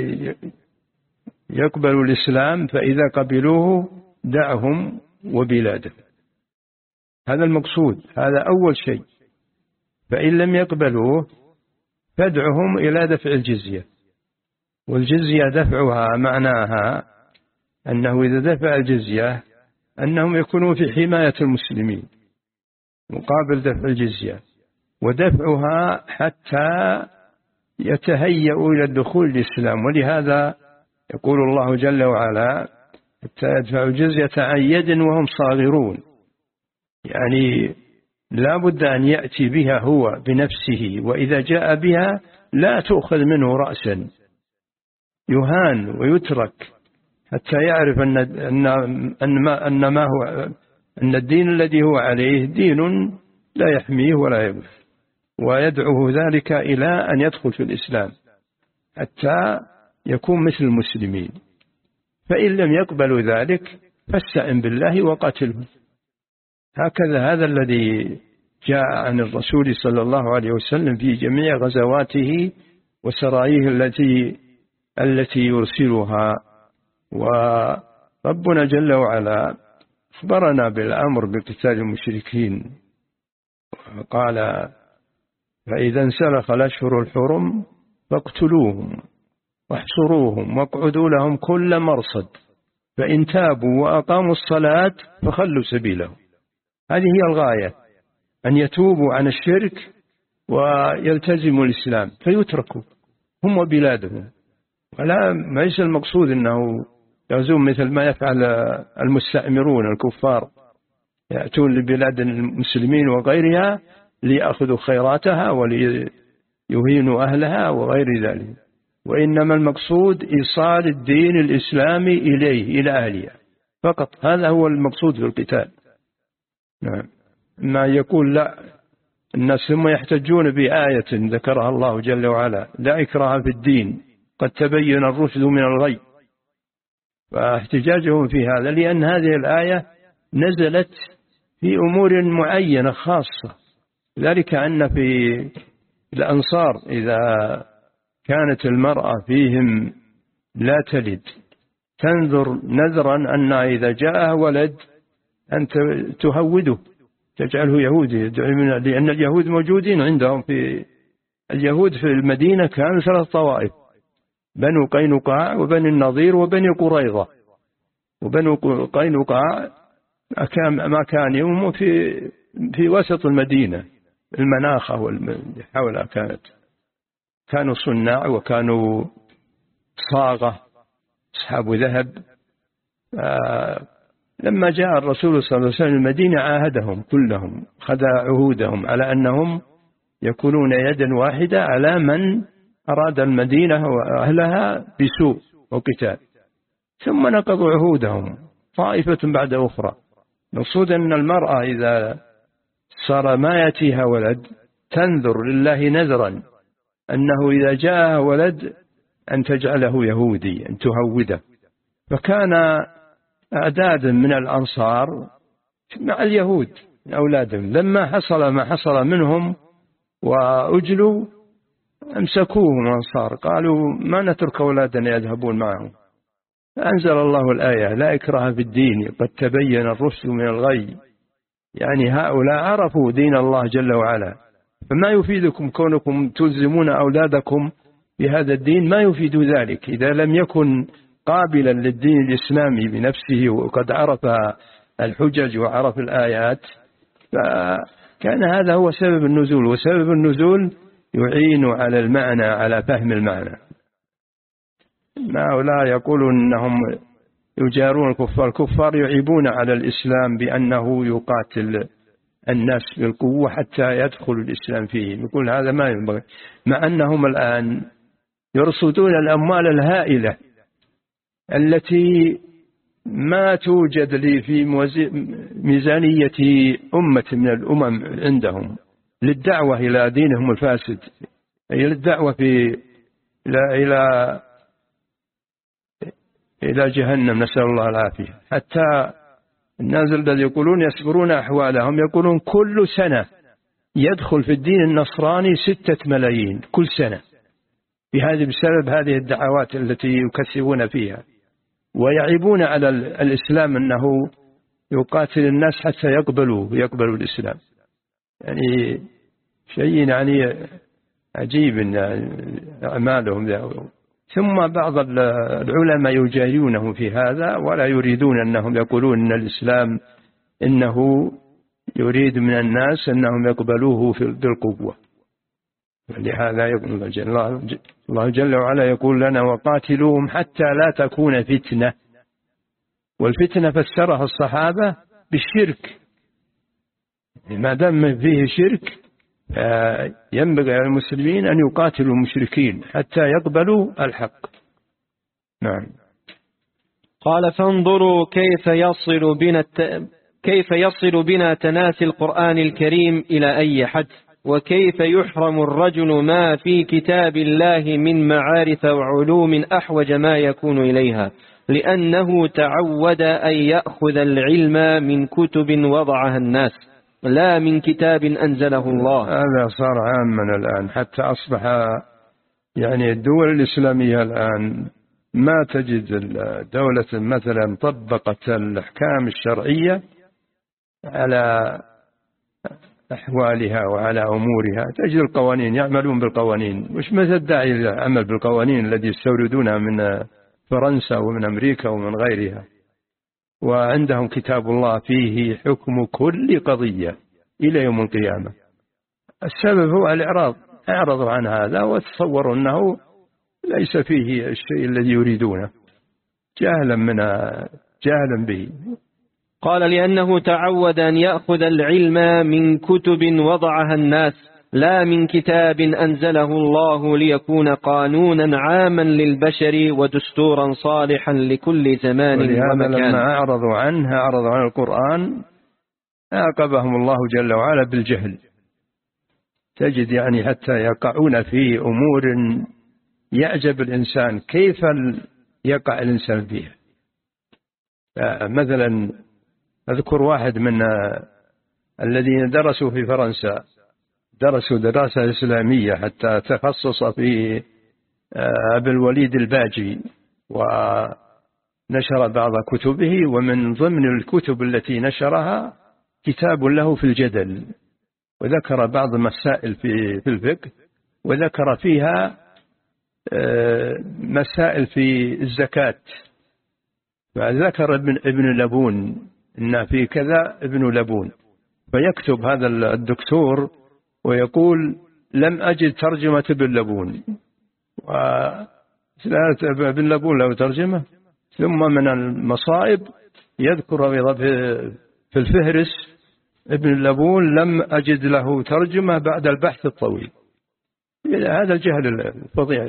S2: يقبلوا الإسلام، فإذا قبلوه دعهم وبلاده. هذا المقصود، هذا أول شيء. فإن لم يقبلوه فادعهم إلى دفع الجزية، والجزية دفعها معناها أنه إذا دفع الجزية أنهم يكونوا في حماية المسلمين مقابل دفع الجزية، ودفعها حتى يتهيأوا إلى الدخول الإسلام. ولهذا يقول الله جل وعلا حتى يدفعوا الجزية عن يد وهم صاغرون، يعني لا بد أن يأتي بها هو بنفسه، وإذا جاء بها لا تؤخذ منه رأسا، يهان ويترك حتى يعرف أن أن أن ما أن ما هو أن الدين الذي هو عليه دين لا يحميه ولا يغفر، ويدعوه ذلك إلى أن يدخل في الإسلام حتى يكون مثل المسلمين. فإن لم يقبلوا ذلك فاستعن بالله وقاتلهم. هكذا هذا الذي جاء عن الرسول صلى الله عليه وسلم في جميع غزواته وسرايه التي التي يرسلها. وربنا جل وعلا أخبرنا بالأمر بقتال المشركين، قال فإذا انسلخ الأشهر الحرم فاقتلوهم واحصروهم واقعدوا لهم كل مرصد، فإن تابوا وأقاموا الصلاة فخلوا سبيلهم. هذه هي الغاية، أن يتوبوا عن الشرك ويلتزموا الإسلام فيتركوا هم وبلادهم. ولا ليس المقصود أنه يغزون مثل ما يفعل المستعمرون الكفار، يأتون لبلاد المسلمين وغيرها ليأخذوا خيراتها وليهينوا أهلها وغير ذلك، وإنما المقصود إيصال الدين الإسلامي إليه إلى أهلها فقط. هذا هو المقصود في القتال. نعم. ما يقول لا الناس ثم يحتجون بآية ذكرها الله جل وعلا لا إكراه في الدين قد تبين الرشد من الغي، فاحتجاجهم في هذا لأن هذه الآية نزلت في أمور معينة خاصة، ذلك أن في الأنصار إذا كانت المرأة فيهم لا تلد تنذر نذرا أن إذا جاء ولد أن تهوده تجعله يهودي، لأن اليهود موجودين عندهم. في اليهود في المدينة كانوا ثلاث طوائف، بنو قينقاع وبني النضير وبني قريظة. وبنو قينقاع ما كان يوم في في وسط المدينة، المناخة والحولها كانت كانوا صناع وكانوا صاغة أصحاب ذهب. لما جاء الرسول صلى الله عليه وسلم المدينة عاهدهم كلهم، خذ عهودهم على أنهم يكونون يدا واحدة على من أراد المدينة وأهلها بسوء وقتال، ثم نقضوا عهودهم طائفة بعد أخرى. مقصود أن المرأة إذا صار ما يأتيها ولد تنذر لله نذرا أنه إذا جاء ولد أن تجعله يهودي، أن تهوده. فكان أعداد من الأنصار مع اليهود من أولادهم، لما حصل ما حصل منهم وأجلوا أمسكوهم الأنصار، قالوا ما نترك أولادنا يذهبون معهم. فأنزل الله الآية لا إكراه في الدين قد تبين الرشد من الغي. يعني هؤلاء عرفوا دين الله جل وعلا، فما يفيدكم كونكم تلزمون أولادكم بهذا الدين، ما يفيد ذلك إذا لم يكن قابلا للدين الإسلامي بنفسه وقد عرف الحجج وعرف الآيات. فكان هذا هو سبب النزول، وسبب النزول يعين على المعنى، على فهم المعنى. هؤلاء يقولون أنهم يجارون الكفار، الكفار يعيبون على الإسلام بأنه يقاتل الناس بالقوة حتى يدخل الإسلام فيه، يقول هذا ما ينبغي، مع أنهم الآن يرصدون الأموال الهائلة التي ما توجد لي في ميزانية أمة من الأمم عندهم للدعوة إلى دينهم الفاسد، أي للدعوة في إلى إلى إلى جهنم، نسأل الله العافية. حتى الناس الذين يقولون يصبرون أحوالهم يقولون كل سنة يدخل في الدين النصراني ستة ملايين كل سنة، بهذه بسبب هذه الدعوات التي يكسبون فيها، ويعيبون على الإسلام أنه يقاتل الناس حتى يقبلوا يقبلوا الإسلام. يعني شيء يعني عجيب إن أعمالهم ذا. ثم بعض العلماء يجاهرونه في هذا ولا يريدون أنهم يقولون أن الإسلام إنه يريد من الناس أنهم يقبلوه بالقوة. لهذا يقول الله جل وعلا يقول لنا وقاتلوهم حتى لا تكون فتنة، والفتنة فسرها الصحابة بالشرك. ما دام فيه شرك ينبغي على المسلمين أن يقاتلوا المشركين حتى يقبلوا الحق. نعم.
S1: قال فانظروا كيف يصل بنا الت... كيف يصل بنا تناسي القرآن الكريم إلى أي حد، وكيف يحرم الرجل ما في كتاب الله من معارف وعلوم أحوج ما يكون إليها، لأنه تعود أن يأخذ العلم من كتب وضعها الناس لا من كتاب أنزله الله.
S2: هذا صار عاما الآن، حتى أصبح يعني الدول الإسلامية الآن ما تجد دولة مثلا طبقت الأحكام الشرعية على أحوالها وعلى أمورها. تجد القوانين يعملون بالقوانين، مش مثل الداعي العمل بالقوانين الذي يستوردونها من فرنسا ومن أمريكا ومن غيرها. وعندهم كتاب الله فيه حكم كل قضية إلى يوم القيامة. السبب هو الإعراض، أعرضوا عن هذا وتصوروا أنه ليس فيه الشيء الذي يريدونه جهلا من جهلا به.
S1: قال لأنه تعود أن يأخذ العلم من كتب وضعها الناس لا من كتاب أنزله الله ليكون قانونا عاما للبشر ودستورا صالحا لكل زمان ومكان.
S2: لما أعرضوا عنها أعرضوا عن القرآن عاقبهم الله جل وعلا بالجهل. تجد يعني حتى يقعون في أمور يعجب الإنسان كيف يقع الإنسان فيها. مثلا أذكر واحد من الذين درسوا في فرنسا، درسوا دراسة إسلامية حتى تخصص في أبي الوليد الباجي ونشر بعض كتبه، ومن ضمن الكتب التي نشرها كتاب له في الجدل، وذكر بعض مسائل في الفقه، وذكر فيها مسائل في الزكاة، فذكر ابن, ابن لبون إن في كذا ابن لبون، فيكتب هذا الدكتور ويقول لم أجد ترجمة ابن لبون، ابن لبون له ترجمة. ثم من المصائب يذكر في الفهرس ابن لبون لم أجد له ترجمة بعد البحث الطويل. هذا الجهل الفظيع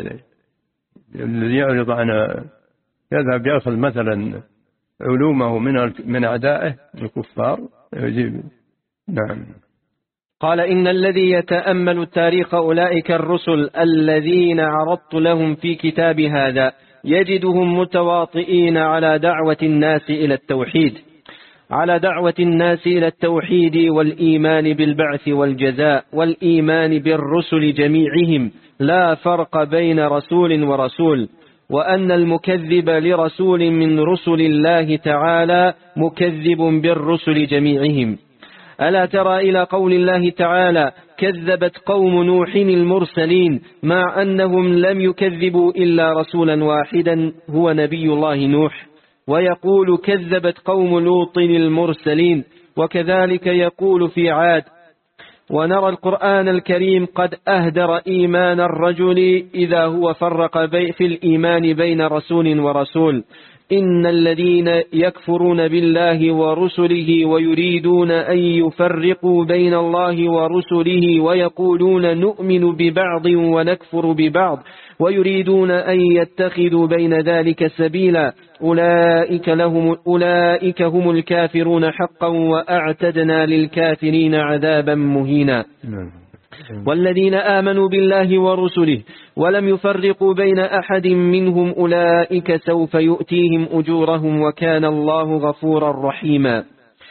S2: الذي يعرض عن يذهب يأخذ مثلا علومه من من أعدائه الكفار يجيب. نعم.
S1: قال إن الذي يتأمل تاريخ أولئك الرسل الذين عرضت لهم في كتاب هذا يجدهم متواطئين على دعوة الناس إلى التوحيد على دعوة الناس إلى التوحيد والإيمان بالبعث والجزاء والإيمان بالرسل جميعهم لا فرق بين رسول ورسول، وأن المكذب لرسول من رسل الله تعالى مكذب بالرسل جميعهم. ألا ترى إلى قول الله تعالى كذبت قوم نوح المرسلين، مع أنهم لم يكذبوا إلا رسولا واحدا هو نبي الله نوح. ويقول كذبت قوم لوط المرسلين، وكذلك يقول في عاد. ونرى القرآن الكريم قد أهدر إيمان الرجل إذا هو فرق في الإيمان بين رسول ورسول. إن الذين يكفرون بالله ورسله ويريدون أن يفرقوا بين الله ورسله ويقولون نؤمن ببعض ونكفر ببعض ويريدون أن يتخذوا بين ذلك سبيلا أولئك, لهم أولئك هم الكافرون حقا وأعتدنا للكافرين عذابا مهينا. والذين آمنوا بالله ورسله ولم يفرقوا بين أحد منهم أولئك سوف يؤتيهم أجورهم وكان الله غفورا رحيما.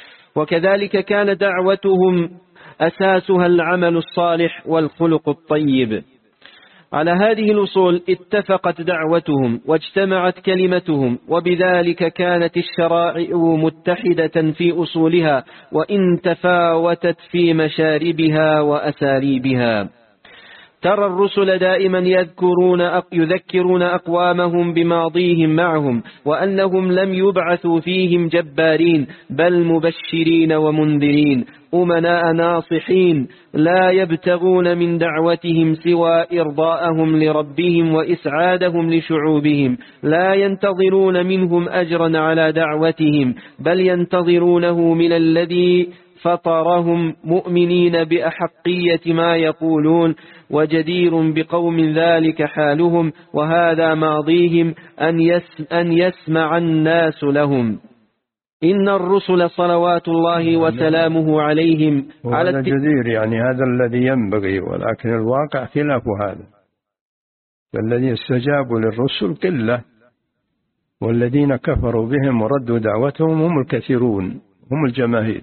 S1: وكذلك كان دعوتهم أساسها العمل الصالح والخلق الطيب. على هذه الأصول اتفقت دعوتهم واجتمعت كلمتهم، وبذلك كانت الشرائع متحدة في أصولها وإن تفاوتت في مشاربها وأساليبها. ترى الرسل دائما يذكرون يذكرون أقوامهم بماضيهم معهم، وأنهم لم يبعثوا فيهم جبارين بل مبشرين ومنذرين أمناء ناصحين لا يبتغون من دعوتهم سوى إرضاءهم لربهم وإسعادهم لشعوبهم، لا ينتظرون منهم أجرا على دعوتهم بل ينتظرونه من الذي فطرهم مؤمنين بأحقية ما يقولون، وجدير بقوم ذلك حالهم وهذا ماضيهم أن يسمع الناس لهم. إن الرسل صلوات الله وسلامه عليهم
S2: على هذا جدير، يعني هذا الذي ينبغي، ولكن الواقع خلاف هذا. فالذين استجابوا للرسل قلة، والذين كفروا بهم وردوا دعوتهم هم الكثيرون، هم الجماهير.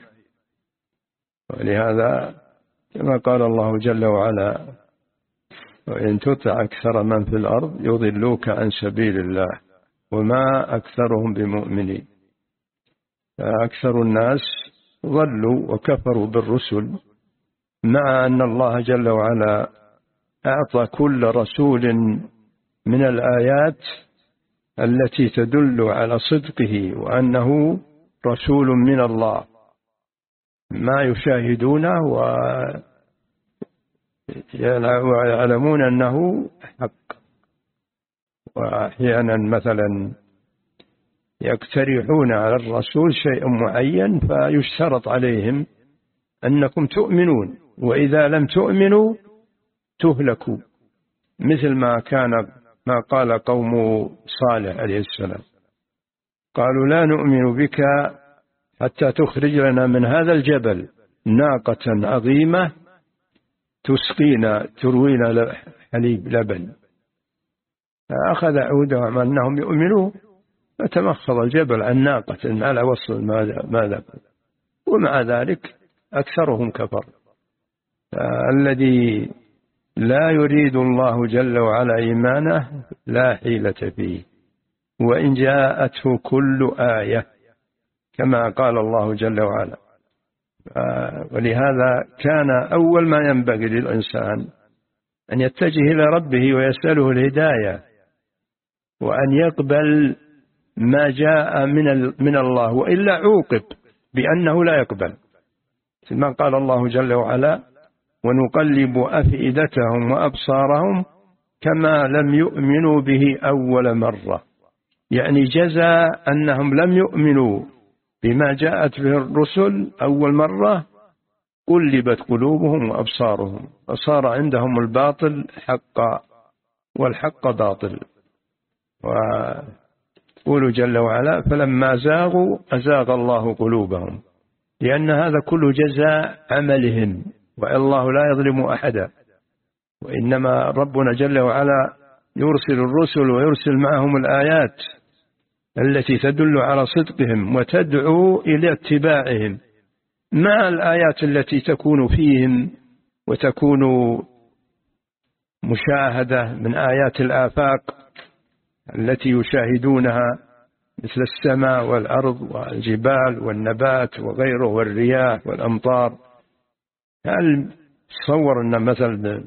S2: ولهذا كما قال الله جل وعلا وإن تطع أكثر من في الأرض يضلوك عن سبيل الله وما أكثرهم بمؤمنين. أكثر الناس ضلوا وكفروا بالرسل، مع أن الله جل وعلا أعطى كل رسول من الآيات التي تدل على صدقه وأنه رسول من الله، ما يشاهدونه ويعلمون أنه حق. وأحيانا مثلا يقترحون على الرسول شيء معين فيشترط عليهم أنكم تؤمنون، وإذا لم تؤمنوا تهلكوا، مثل ما كان ما قال قوم صالح عليه السلام، قالوا لا نؤمن بك حتى تخرج لنا من هذا الجبل ناقة عظيمة تسقينا تروينا حليب لبن. فأخذ عودهم أنهم يؤمنوا، فتمخض الجبل عن ناقة على وصل ماذا، ومع ذلك أكثرهم كفر. الذي لا يريد الله جل وعلا إيمانه لا حيلة فيه، وإن جاءته كل آية كما قال الله جل وعلا. ولهذا كان أول ما ينبغي للإنسان أن يتجه إلى ربه ويسأله الهداية، وأن يقبل ما جاء من من الله، وإلا عوقب بأنه لا يقبل. ثم قال الله جل وعلا ونقلب أفئدتهم وأبصارهم كما لم يؤمنوا به أول مرة، يعني جزاء أنهم لم يؤمنوا بما جاءت به الرسل أول مرة قلبت قلوبهم وأبصارهم، فصار عندهم الباطل حقا والحق باطل. وقول جل وعلا فلما زاغوا أزاغ الله قلوبهم، لأن هذا كله جزاء عملهم، والله لا يظلم أحدا، وإنما ربنا جل وعلا يرسل الرسل ويرسل معهم الآيات التي تدل على صدقهم وتدعو إلى اتباعهم، مع الآيات التي تكون فيهم وتكون مشاهدة من آيات الآفاق التي يشاهدونها مثل السماء والأرض والجبال والنبات وغيره والرياح والأمطار. هل تصور أن مثل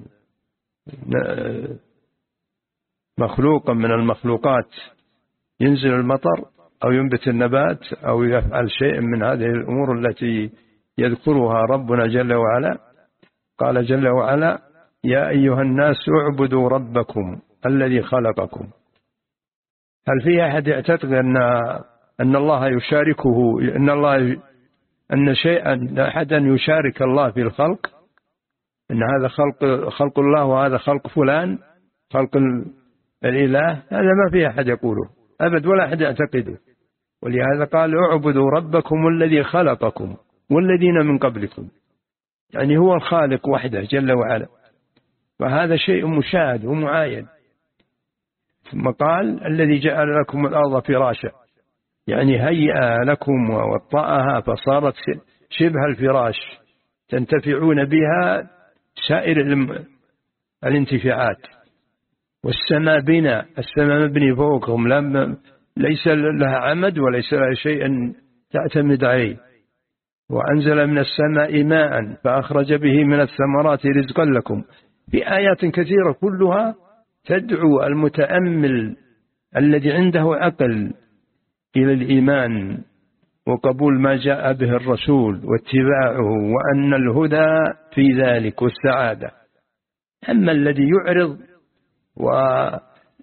S2: مخلوقا من المخلوقات ينزل المطر أو ينبت النبات أو يفعل شيء من هذه الأمور التي يذكرها ربنا جل وعلا؟ قال جل وعلا يا أيها الناس اعبدوا ربكم الذي خلقكم. هل في أحد يعتقد أن أن الله يشاركه، أن الله أن شيئا أحدا يشارك الله في الخلق، أن هذا خلق خلق الله وهذا خلق فلان خلق الإله؟ هذا ما في أحد يقوله أبد ولا أحد يعتقده. ولهذا قال اعبدوا ربكم الذي خلقكم والذين من قبلكم، يعني هو الخالق وحده جل وعلا، فهذا شيء مشاهد ومعاين. ثم قال الذي جعل لكم الأرض فراشا، يعني هيئ لكم ووطأها فصارت شبه الفراش تنتفعون بها سائر الانتفاعات. والسماء بنا، السماء مبني فوقهم، لم ليس لها عمد وليس لها شيء تعتمد عليه. وأنزل من السماء ماء فأخرج به من الثمرات رزقا لكم، في آيات كثيرة كلها تدعو المتأمل الذي عنده عقل إلى الإيمان وقبول ما جاء به الرسول واتباعه، وأن الهدى في ذلك والسعادة. أما الذي يعرض ولا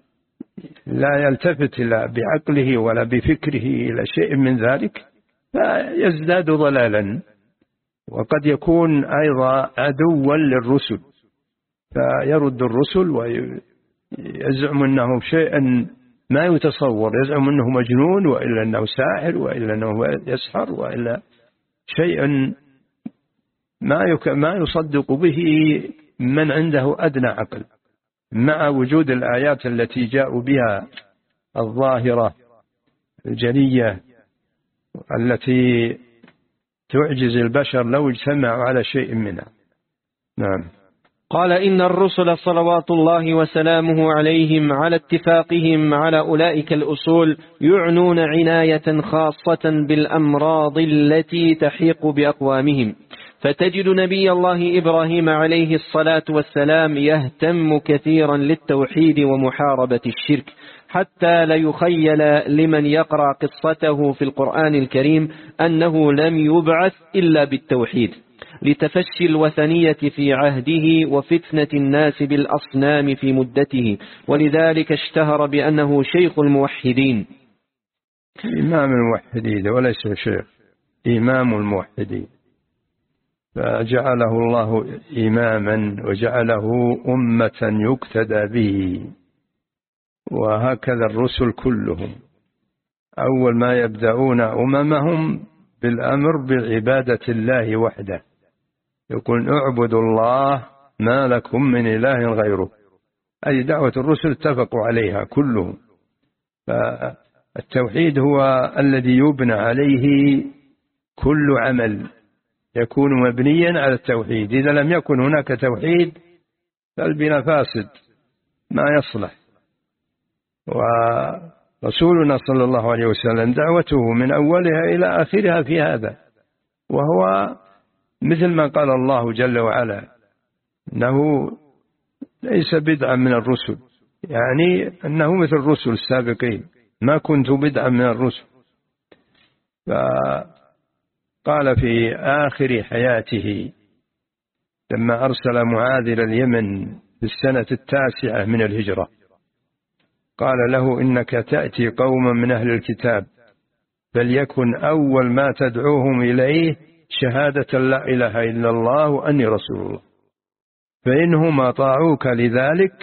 S2: يلتفت لا بعقله ولا بفكره إلى شيء من ذلك فيزداد ضلالا، وقد يكون أيضا عدوا للرسل، فيرد الرسل ويزعم أنه شيئا ما يتصور، يزعم أنه مجنون وإلا أنه ساحر وإلا أنه يسحر وإلا شيئا ما ما يصدق به من عنده أدنى عقل، مع وجود الآيات التي جاءوا بها الظاهرة الجلية التي تعجز البشر لو اجتمعوا على شيء منها. نعم.
S1: قال إن الرسل صلوات الله وسلامه عليهم على اتفاقهم على أولئك الأصول يعنون عناية خاصة بالأمراض التي تحيق بأقوامهم، فتجد نبي الله إبراهيم عليه الصلاة والسلام يهتم كثيرا للتوحيد ومحاربة الشرك، حتى لا يخيل لمن يقرأ قصته في القرآن الكريم أنه لم يبعث إلا بالتوحيد، لتفشي الوثنية في عهده وفتنة الناس بالأصنام في مدته، ولذلك اشتهر بأنه شيخ الموحدين.
S2: إمام الموحدين وليس شيخ، إمام الموحدين، فجعله الله إماما وجعله أمة يقتدى به. وهكذا الرسل كلهم أول ما يبدأون أممهم بالأمر بعبادة الله وحده، يقول اعبدوا الله ما لكم من إله غيره. أي دعوة الرسل اتفقوا عليها كلهم. فالتوحيد هو الذي يبنى عليه كل عمل، يكون مبنيا على التوحيد. إذا لم يكن هناك توحيد فالبناء فاسد ما يصلح. ورسولنا صلى الله عليه وسلم دعوته من أولها إلى آخرها في هذا، وهو مثل ما قال الله جل وعلا أنه ليس بدعا من الرسل، يعني أنه مثل الرسل السابقين، ما كنت بدعا من الرسل. فقال في آخر حياته لما أرسل معاذ إلى اليمن في السنة التاسعة من الهجرة، قال له: إنك تأتي قوما من أهل الكتاب، فليكن أول ما تدعوهم إليه شهادة لا إله إلا الله وأني رسول الله، فإنهم أطاعوك لذلك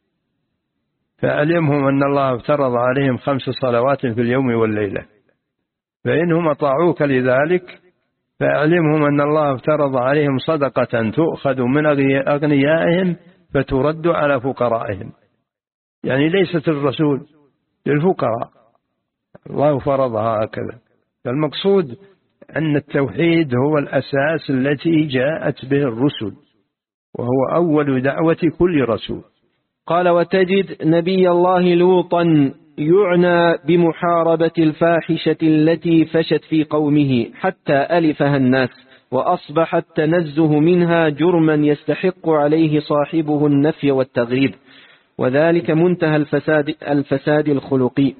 S2: فأعلمهم أن الله افترض عليهم خمس صلوات في اليوم والليلة، فإنهم أطاعوك لذلك فأعلمهم أن الله افترض عليهم صدقة تؤخذ من أغنيائهم فترد على فقرائهم، يعني ليست الرسول للفقراء، الله فرضها هكذا. فالمقصود أن التوحيد هو الأساس التي جاءت به الرسل، وهو أول دعوة كل رسول.
S1: قال: وتجد نبي الله لوطا يعنى بمحاربة الفاحشة التي فشت في قومه حتى ألفها الناس، وأصبح التنزه منها جرما يستحق عليه صاحبه النفي والتغريب، وذلك منتهى الفساد, الفساد الخلقي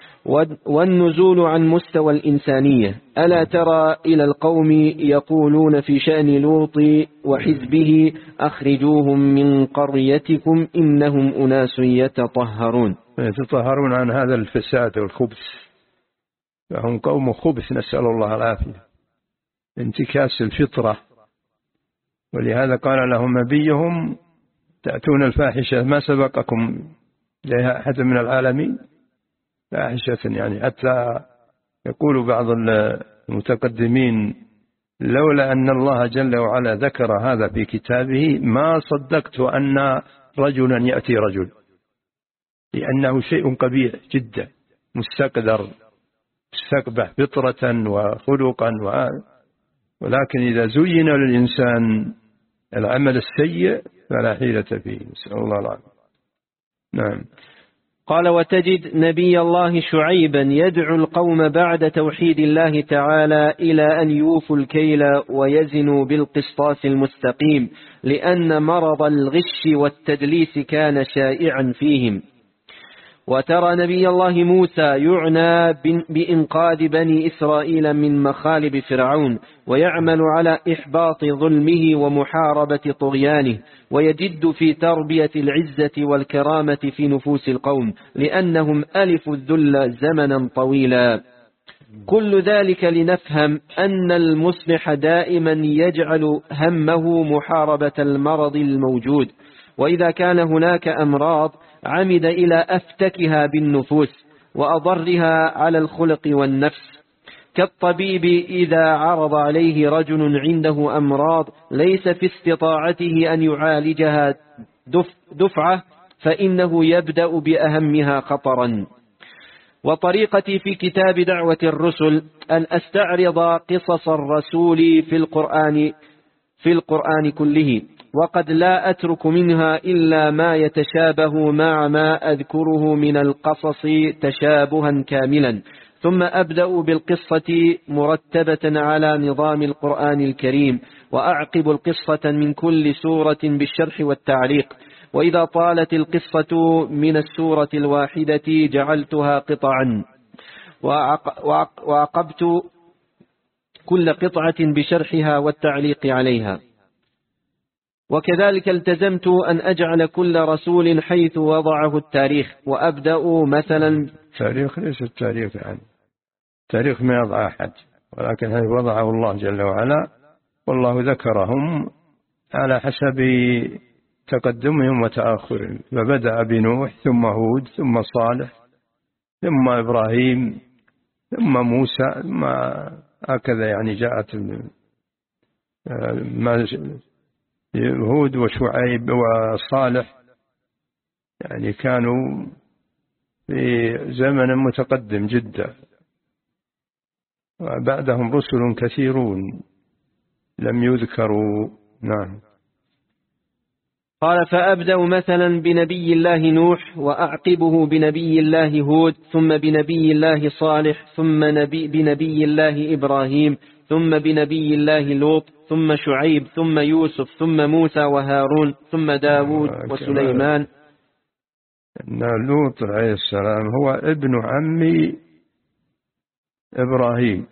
S1: والنزول عن مستوى الإنسانية. ألا ترى إلى القوم يقولون في شأن لوط وحزبه: أخرجوهم من قريتكم إنهم أناس يتطهرون.
S2: يتطهرون عن هذا الفساد والخبث، فهم قوم خبث، نسأل الله العافية، انتكاس الفطرة. ولهذا قال لهم نبيهم: تأتون الفاحشة ما سبقكم إليها أحد من العالمين. فاحشة يعني حتى يقول بعض المتقدمين: لولا أن الله جل وعلا ذكر هذا في كتابه ما صدقت أن رجلا يأتي رجل، لأنه شيء قبيح جدا مستقدر مستقبح فطرة وخلقا، ولكن إذا زين للإنسان العمل السيء فلا حيلة فيه، نسأل الله العافية. نعم.
S1: قال: وتجد نبي الله شعيبا يدعو القوم بعد توحيد الله تعالى إلى أن يوفوا الكيل ويزنوا بالقسطاس المستقيم، لأن مرض الغش والتدليس كان شائعا فيهم. وترى نبي الله موسى يعنى بإنقاذ بني إسرائيل من مخالب فرعون، ويعمل على إحباط ظلمه ومحاربة طغيانه، ويجد في تربية العزة والكرامة في نفوس القوم، لأنهم ألفوا الذل زمنا طويلا. كل ذلك لنفهم أن المصلح دائما يجعل همه محاربة المرض الموجود، وإذا كان هناك أمراض عمد إلى أفتكها بالنفوس وأضرها على الخلق والنفس، كالطبيب إذا عرض عليه رجل عنده أمراض ليس في استطاعته أن يعالجها دفعة فإنه يبدأ بأهمها خطرا. وطريقتي في كتاب دعوة الرسل أن أستعرض قصص الرسول في القرآن في القرآن كله، وقد لا أترك منها إلا ما يتشابه مع ما أذكره من القصص تشابها كاملا، ثم أبدأ بالقصة مرتبة على نظام القرآن الكريم، وأعقب القصة من كل سورة بالشرح والتعليق. وإذا طالت القصة من السورة الواحدة جعلتها قطعا، وعقبت كل قطعة بشرحها والتعليق عليها. وكذلك التزمت أن أجعل كل رسول حيث وضعه التاريخ، وأبدأ مثلا
S2: تاريخ ليس التاريخ يعني تاريخ ما يضع أحد، ولكن هذا وضعه الله جل وعلا، والله ذكرهم على حسب تقدمهم وتأخرهم، فبدأ بنوح ثم هود ثم صالح ثم إبراهيم ثم موسى، ثم هكذا يعني جاءت ما هود وشعيب وصالح، يعني كانوا في زمن متقدم جدا، وبعدهم رسل كثيرون لم يذكروا. نعم.
S1: قال: فأبدأ مثلا بنبي الله نوح، وأعقبه بنبي الله هود، ثم بنبي الله صالح، ثم نبي بنبي الله إبراهيم، ثم بنبي الله لوط، ثم شعيب، ثم يوسف، ثم موسى وهارون، ثم داود وسليمان.
S2: أن لوط عليه السلام هو ابن عم إبراهيم،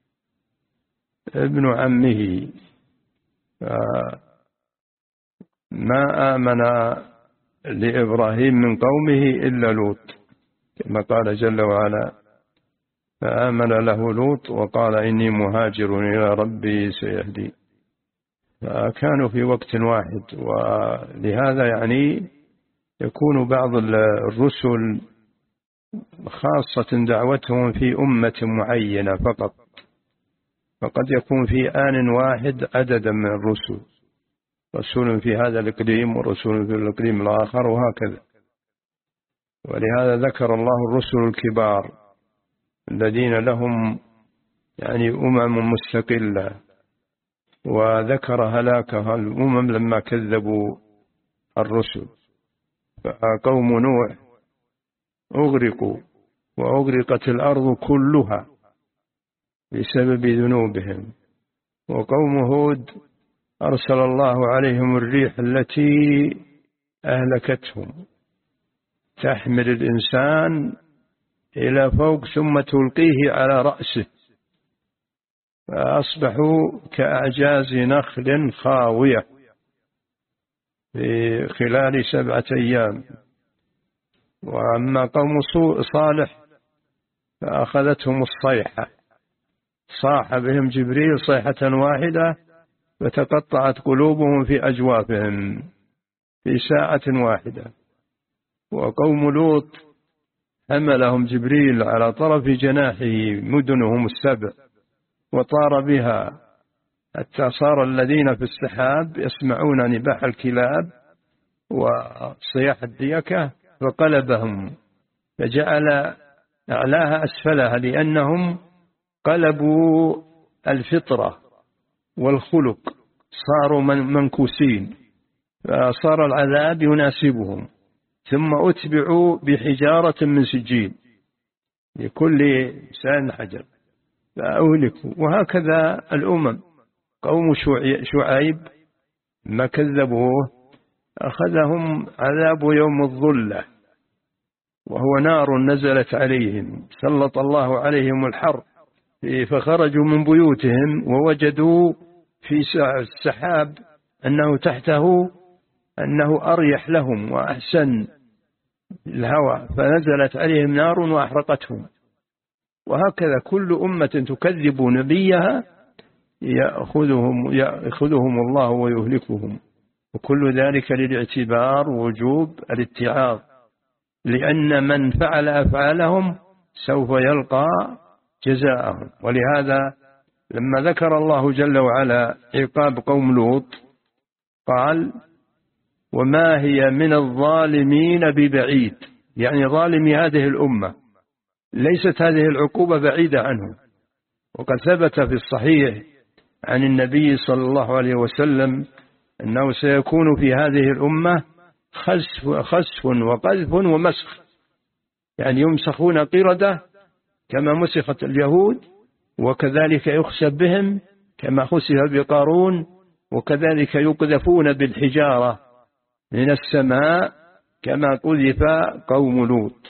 S2: ابن عمه، ما آمن لإبراهيم من قومه إلا لوط، كما قال جل وعلا: فآمن له لوط وقال إني مهاجر إلى ربي سيهدي. فكانوا في وقت واحد، ولهذا يعني يكون بعض الرسل خاصة دعوتهم في أمة معينة فقط، فقد يكون في آن واحد عددا من الرسل، رسول في هذا الإقليم ورسول في الإقليم الآخر وهكذا. ولهذا ذكر الله الرسل الكبار الذين لهم يعني أمم مستقلة، وذكر هلاكها الأمم لما كذبوا الرسل. فقوم نوح أغرقوا وأغرقت الأرض كلها بسبب ذنوبهم، وقوم هود أرسل الله عليهم الريح التي أهلكتهم، تحمل الإنسان إلى فوق ثم تلقيه على رأسه، فأصبحوا كأعجاز نخل خاوية في خلال سبعة أيام. وأما قوم صالح فأخذتهم الصيحة، صاح بهم جبريل صيحة واحدة فتقطعت قلوبهم في أجوافهم في ساعة واحدة. وقوم لوط حملهم جبريل على طرف جناحه مدنهم السبع وطار بها حتى صار الذين في السحاب يسمعون نباح الكلاب وصياح الديكة فقلبهم، فجعل أعلاها أسفلها، لأنهم قلبوا الفطرة والخلق، صاروا منكوسين، فصار العذاب يناسبهم. ثم أتبعوا بحجارة من سجيل لكل سان حجر فأهلكوا. وهكذا الأمم، قوم شعيب ما كذبوه أخذهم عذاب يوم الظلة، وهو نار نزلت عليهم، سلط الله عليهم الحر فخرجوا من بيوتهم ووجدوا في السحاب أنه تحته أنه أريح لهم وأحسن الهواء، فنزلت عليهم نار وأحرقتهم. وهكذا كل أمة تكذب نبيها يأخذهم, يأخذهم الله ويهلكهم، وكل ذلك للاعتبار ووجوب الاتعاظ، لأن من فعل أفعالهم سوف يلقى جزاءهم. ولهذا لما ذكر الله جل وعلا عقاب قوم لوط قال: وما هي من الظالمين ببعيد، يعني ظالمي هذه الأمة ليست هذه العقوبة بعيدة عنهم. وقد ثبت في الصحيح عن النبي صلى الله عليه وسلم أنه سيكون في هذه الأمة خسف, خسف وقذف ومسخ، يعني يمسخون قردة كما مسخت اليهود، وكذلك يخسف بهم كما خسف بقارون، وكذلك يقذفون بالحجارة من السماء كما قذف قوم لوط.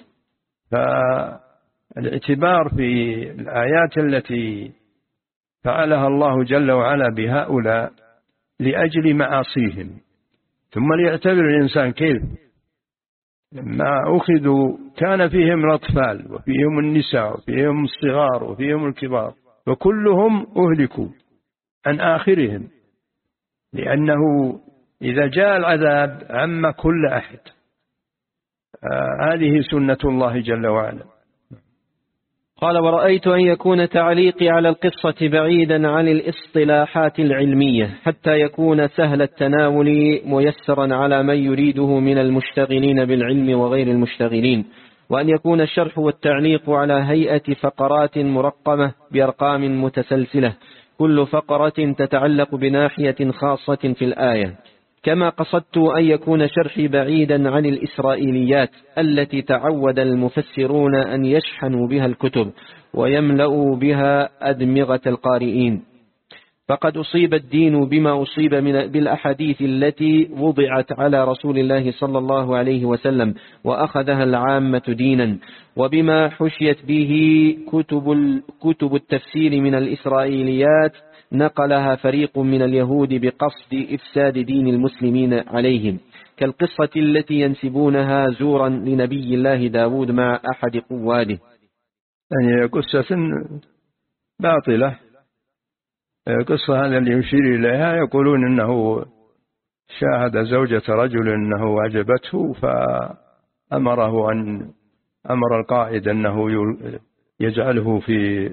S2: فالاعتبار في الآيات التي فعلها الله جل وعلا بهؤلاء لأجل معاصيهم، ثم ليعتبر الإنسان كيف لما أخذوا كان فيهم الأطفال وفيهم النساء وفيهم الصغار وفيهم الكبار، وكلهم أهلكوا عن آخرهم، لأنه إذا جاء العذاب عم كل أحد. آه هذه سنة الله جل وعلا.
S1: قال: ورأيت أن يكون تعليقي على القصة بعيدا عن الاصطلاحات العلمية حتى يكون سهل التناول ميسرا على من يريده من المشتغلين بالعلم وغير المشتغلين، وأن يكون الشرح والتعليق على هيئة فقرات مرقمة بأرقام متسلسلة، كل فقرة تتعلق بناحية خاصة في الآية. كما قصدت أن يكون شرحي بعيدا عن الإسرائيليات التي تعود المفسرون أن يشحنوا بها الكتب ويملأوا بها أدمغة القارئين. فقد أصيب الدين بما أصيب من بالأحاديث التي وضعت على رسول الله صلى الله عليه وسلم وأخذها العامة دينا، وبما حشيت به كتب كتب التفسير من الإسرائيليات نقلها فريق من اليهود بقصد إفساد دين المسلمين عليهم، كالقصة التي ينسبونها زورا لنبي الله داود مع أحد قواده.
S2: يعني قصة باطلة، قصة هذا اللي يشير إليها يقولون أنه شاهد زوجة رجل أنه عجبته فأمره أن أمر القائد أنه يجعله في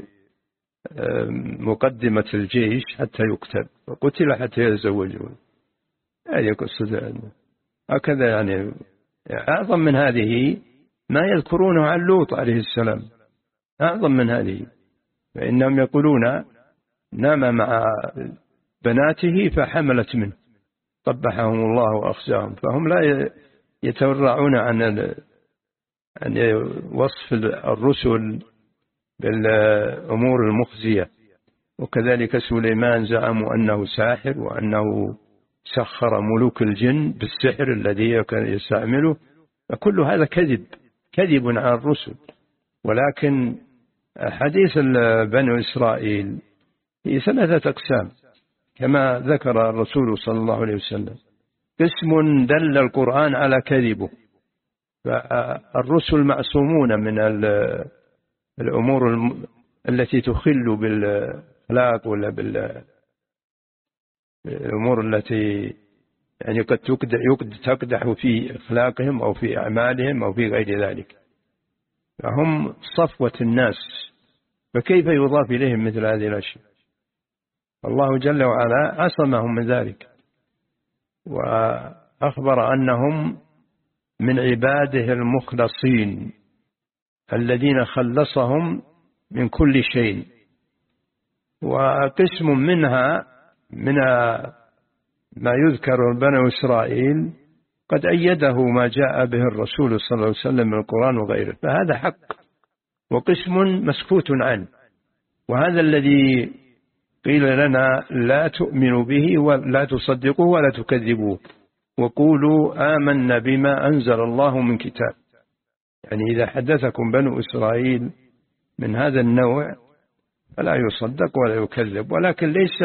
S2: مقدمة الجيش حتى يقتل، وقتل حتى يتزوجه. هذه قصة هكذا. يعني أعظم من هذه ما يذكرونه عن لوط عليه السلام، أعظم من هذه، فإنهم يقولون نام مع بناته فحملت منه قبحهم الله وأخزاهم، فهم لا يتورعون عن عن وصف الرسل بالأمور المخزية. وكذلك سليمان زعموا أنه ساحر وأنه سخر ملوك الجن بالسحر الذي يستعمله، فكل هذا كذب كذب على الرسل. ولكن حديث بني إسرائيل هي ثلاثة أقسام كما ذكر الرسول صلى الله عليه وسلم. قسم دل القرآن على كذبه، فالرسل معصومون من الأمور التي تخل بالأخلاق ولا بالأمور التي يعني قد تقدح في أخلاقهم أو في أعمالهم أو في غير ذلك، فهم صفوة الناس، فكيف يضاف إليهم مثل هذه الأشياء؟ الله جل وعلا عصمهم من ذلك، وأخبر أنهم من عباده المخلصين الذين خلصهم من كل شيء. وقسم منها من ما يذكر بني إسرائيل قد أيده ما جاء به الرسول صلى الله عليه وسلم من القرآن وغيره، فهذا حق. وقسم مسكوت عنه، وهذا الذي قيل لنا لا تؤمنوا به ولا تصدقوه ولا تكذبوه وقولوا آمنا بما أنزل الله من كتاب. يعني إذا حدثكم بنو إسرائيل من هذا النوع فلا يصدق ولا يكذب، ولكن ليس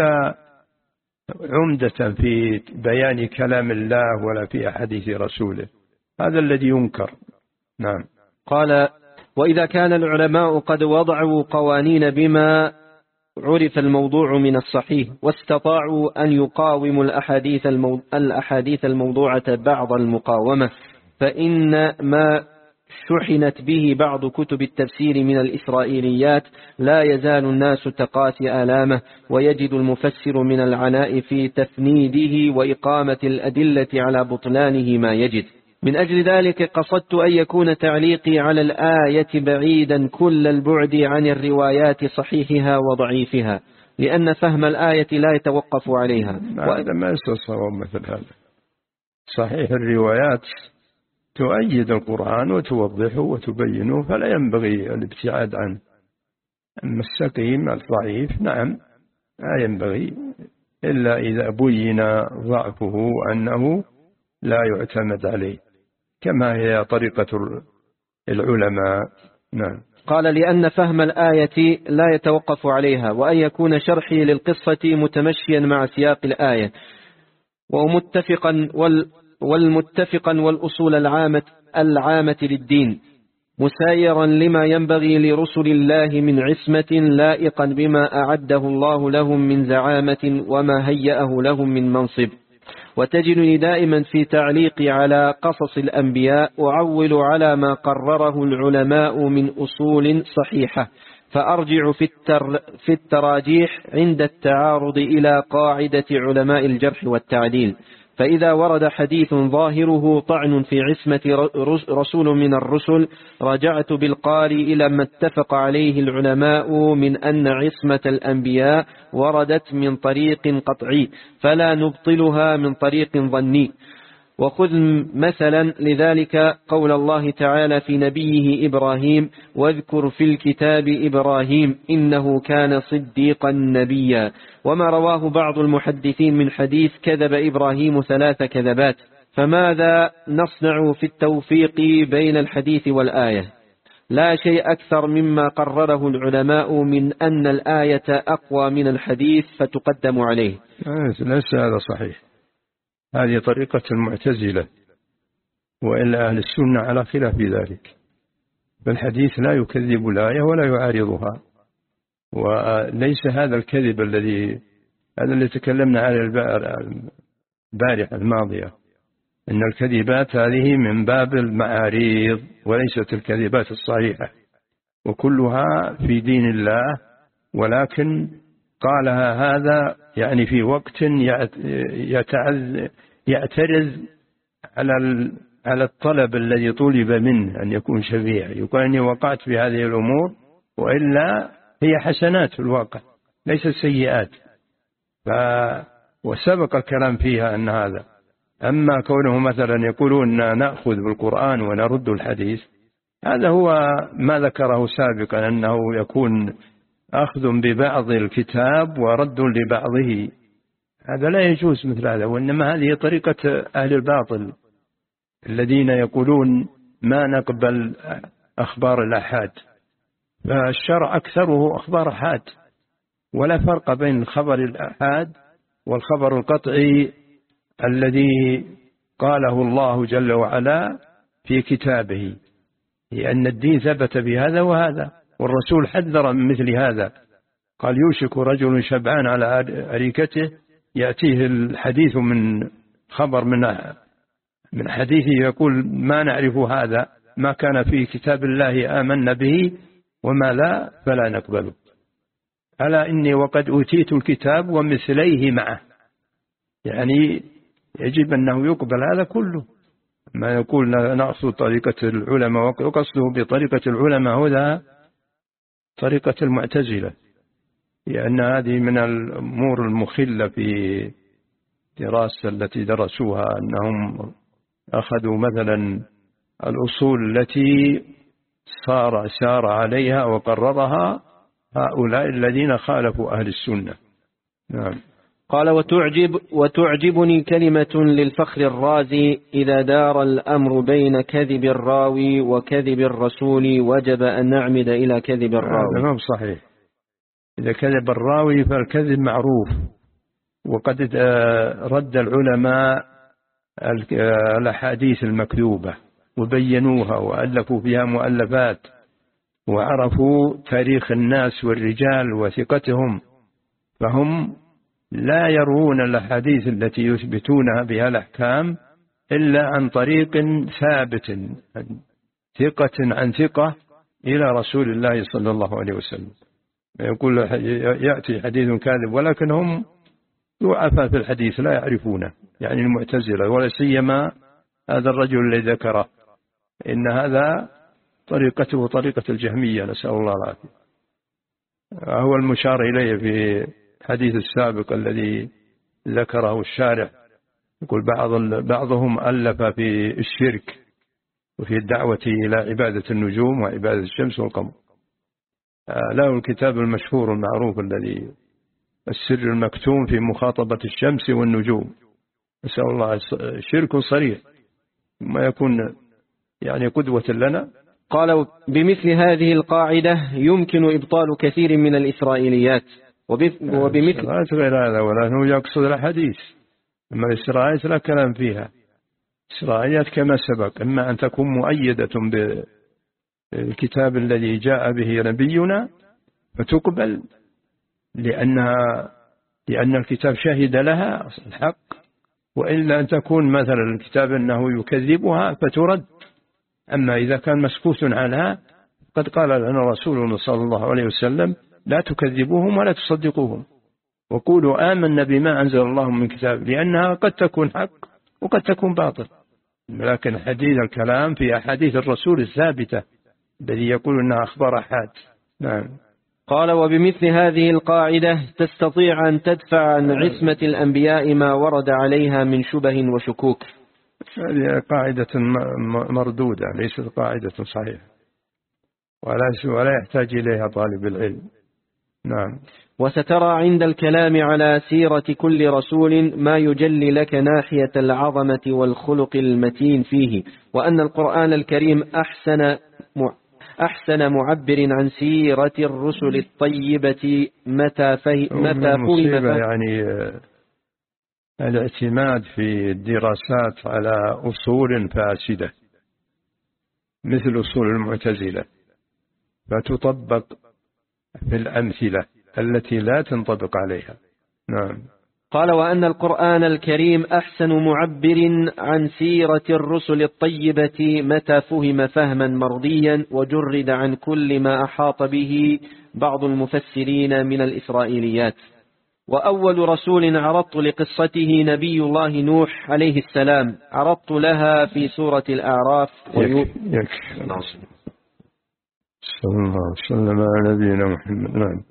S2: عمدة في بيان كلام الله ولا في أحاديث رسوله، هذا الذي ينكر. نعم.
S1: قال: وإذا كان العلماء قد وضعوا قوانين بما عرف الموضوع من الصحيح، واستطاعوا أن يقاوموا الأحاديث, المو... الأحاديث الموضوعة بعض المقاومة، فإن ما شحنت به بعض كتب التفسير من الإسرائيليات لا يزال الناس تقاسي آلامه، ويجد المفسر من العناء في تفنيده وإقامة الأدلة على بطلانه ما يجد. من أجل ذلك قصدت أن يكون تعليقي على الآية بعيدا كل البعد عن الروايات صحيحها وضعيفها، لأن فهم الآية لا يتوقف عليها.
S2: هذا ما يستصوب مثل هذا. صحيح الروايات تؤيد القرآن وتوضحه وتبينه، فلا ينبغي الابتعاد عنه. أما السقيم الضعيف نعم لا ينبغي، إلا إذا بين ضعفه وأنه لا يعتمد عليه، كما هي طريقة العلماء. نعم.
S1: قال: لأن فهم الآية لا يتوقف عليها، وأن يكون شرحي للقصة متمشيا مع سياق الآية ومتفقا وال والمتفقا والأصول العامة, العامة للدين، مسايرا لما ينبغي لرسل الله من عصمة، لائقا بما أعده الله لهم من زعامة وما هيأه لهم من منصب. وتجدني دائما في تعليقي على قصص الأنبياء أعول على ما قرره العلماء من أصول صحيحة، فأرجع في, التر في التراجيح عند التعارض إلى قاعدة علماء الجرح والتعديل. فإذا ورد حديث ظاهره طعن في عصمة رسول من الرسل، رجعت بالقارئ إلى ما اتفق عليه العلماء من أن عصمة الأنبياء وردت من طريق قطعي، فلا نبطلها من طريق ظني. وخذ مثلا لذلك قول الله تعالى في نبيه إبراهيم: واذكر في الكتاب إبراهيم إنه كان صديقا نبيا. وما رواه بعض المحدثين من حديث كذب إبراهيم ثلاث كذبات. فماذا نصنع في التوفيق بين الحديث والآية؟ لا شيء أكثر مما قرره العلماء من أن الآية أقوى من الحديث فتقدم عليه.
S2: ليس هذا صحيح، هذه طريقة المعتزلة، وإلا أهل السنة على خلاف ذلك، فالحديث لا يكذب الآية ولا يعارضها، وليس هذا الكذب الذي هذا اللي تكلمنا عليه البارحة الماضية، إن الكذبات هذه من باب المعاريض وليست الكذبات الصحيحة، وكلها في دين الله، ولكن قالها هذا يعني في وقت يعترض على على الطلب الذي طلب منه أن يكون شفيع، يقول أني وقعت في هذه الأمور، وإلا هي حسنات في الواقع ليست سيئات، ف وسبق الكلام فيها أن هذا. أما كونه مثلا يقولون نأخذ بالقرآن ونرد الحديث، هذا هو ما ذكره سابقا، أنه يكون أخذ ببعض الكتاب ورد لبعضه، هذا لا يجوز مثل هذا، وإنما هذه طريقة أهل الباطل الذين يقولون ما نقبل أخبار الآحاد، فالشرع أكثره أخبار آحاد، ولا فرق بين الخبر الآحاد والخبر القطعي الذي قاله الله جل وعلا في كتابه، لأن الدين ثبت بهذا وهذا، والرسول حذر من مثل هذا، قال يوشك رجل شبعان على أريكته يأتيه الحديث من خبر من من حديثه يقول ما نعرف هذا، ما كان في كتاب الله آمنا به وما لا فلا نقبله، ألا إني وقد أوتيت الكتاب ومثليه معه، يعني يجب أنه يقبل هذا كله. ما يقول نأخذ طريقة العلماء، وقصده بطريقة العلماء هذا طريقة المعتزلة، لأن هذه من الأمور المخلة في دراسة التي درسوها، أنهم أخذوا مثلا الأصول التي صار سار عليها وقررها هؤلاء الذين خالفوا أهل السنة. نعم.
S1: قال وتعجب وتعجبني كلمة للفخر الرازي: إذا دار الأمر بين كذب الراوي وكذب الرسول وجب أن نعمد إلى كذب الراوي.
S2: هذا صحيح، إذا كذب الراوي فالكذب معروف، وقد رد العلماء الأحاديث المكذوبة وبينوها وألفوا فيها مؤلفات، وعرفوا تاريخ الناس والرجال وثقتهم، فهم لا يروون الأحاديث التي يثبتونها بها الأحكام إلا عن طريق ثابت، ثقة عن ثقة إلى رسول الله صلى الله عليه وسلم. يقول يأتي حديث كاذب، ولكن هم ضعفاء في الحديث لا يعرفونه، يعني المعتزلة، ولا سيما هذا الرجل الذي ذكره، إن هذا طريقته طريقة الجهمية، نسأل الله العافية. هو المشار إليه في الحديث السابق الذي ذكره الشارح، يقول بعض بعضهم ألف في الشرك وفي الدعوة إلى عبادة النجوم وعبادة الشمس والقمر. له الكتاب المشهور المعروف الذي السر المكتوم في مخاطبة الشمس والنجوم، نسأل الله، شرك صريح، ما يكون يعني قدوة لنا.
S1: قال بمثل هذه القاعدة يمكن إبطال كثير من الإسرائيليات، وبمثل
S2: غير هذا، ولكنه يقصد الحديث، أما الإسرائيليات لا كلام فيها. إسرائيليات كما سبق، إما أن تكون مؤيدة بالكتاب الذي جاء به نبينا فتقبل لأنها لأن الكتاب شهد لها الحق، وإلا أن تكون مثلا الكتاب أنه يكذبها فترد. أما إذا كان مسكوت عنها قد قال لنا رسولنا صلى الله عليه وسلم لا تكذبوهم ولا تصدقوهم، وقولوا آمنا بما أنزل الله من كتاب، لأنها قد تكون حق وقد تكون باطل، لكن حديث الكلام في أحاديث الرسول الثابتة الذي يقول أنها أخبار أحاد. نعم.
S1: قال وبمثل هذه القاعدة تستطيع أن تدفع عن عصمة الأنبياء ما ورد عليها من شبه وشكوك.
S2: هذه قاعدة مردودة، ليست قاعدة صحيحة، ولا ولا يحتاج إليها طالب العلم. نعم.
S1: وسترى عند الكلام على سيرة كل رسول ما يجلي لك ناحية العظمة والخلق المتين فيه، وأن القرآن الكريم أحسن أحسن معبر عن سيرة الرسل الطيبة متى فهم.
S2: يعني الاعتماد في الدراسات على أصول فاسدة مثل أصول المعتزلة فتطبق في الأمثلة التي لا تنطبق عليها. نعم.
S1: قال: وأن القرآن الكريم أحسن معبر عن سيرة الرسل الطيبة متى فهم فهما مرضيا وجرد عن كل ما أحاط به بعض المفسرين من الإسرائيليات. وأول رسول عرضت لقصته نبي الله نوح عليه السلام، عرضت لها في سورة الأعراف.
S2: يكفي. صلى الله وسلم على نبينا محمد. نعم.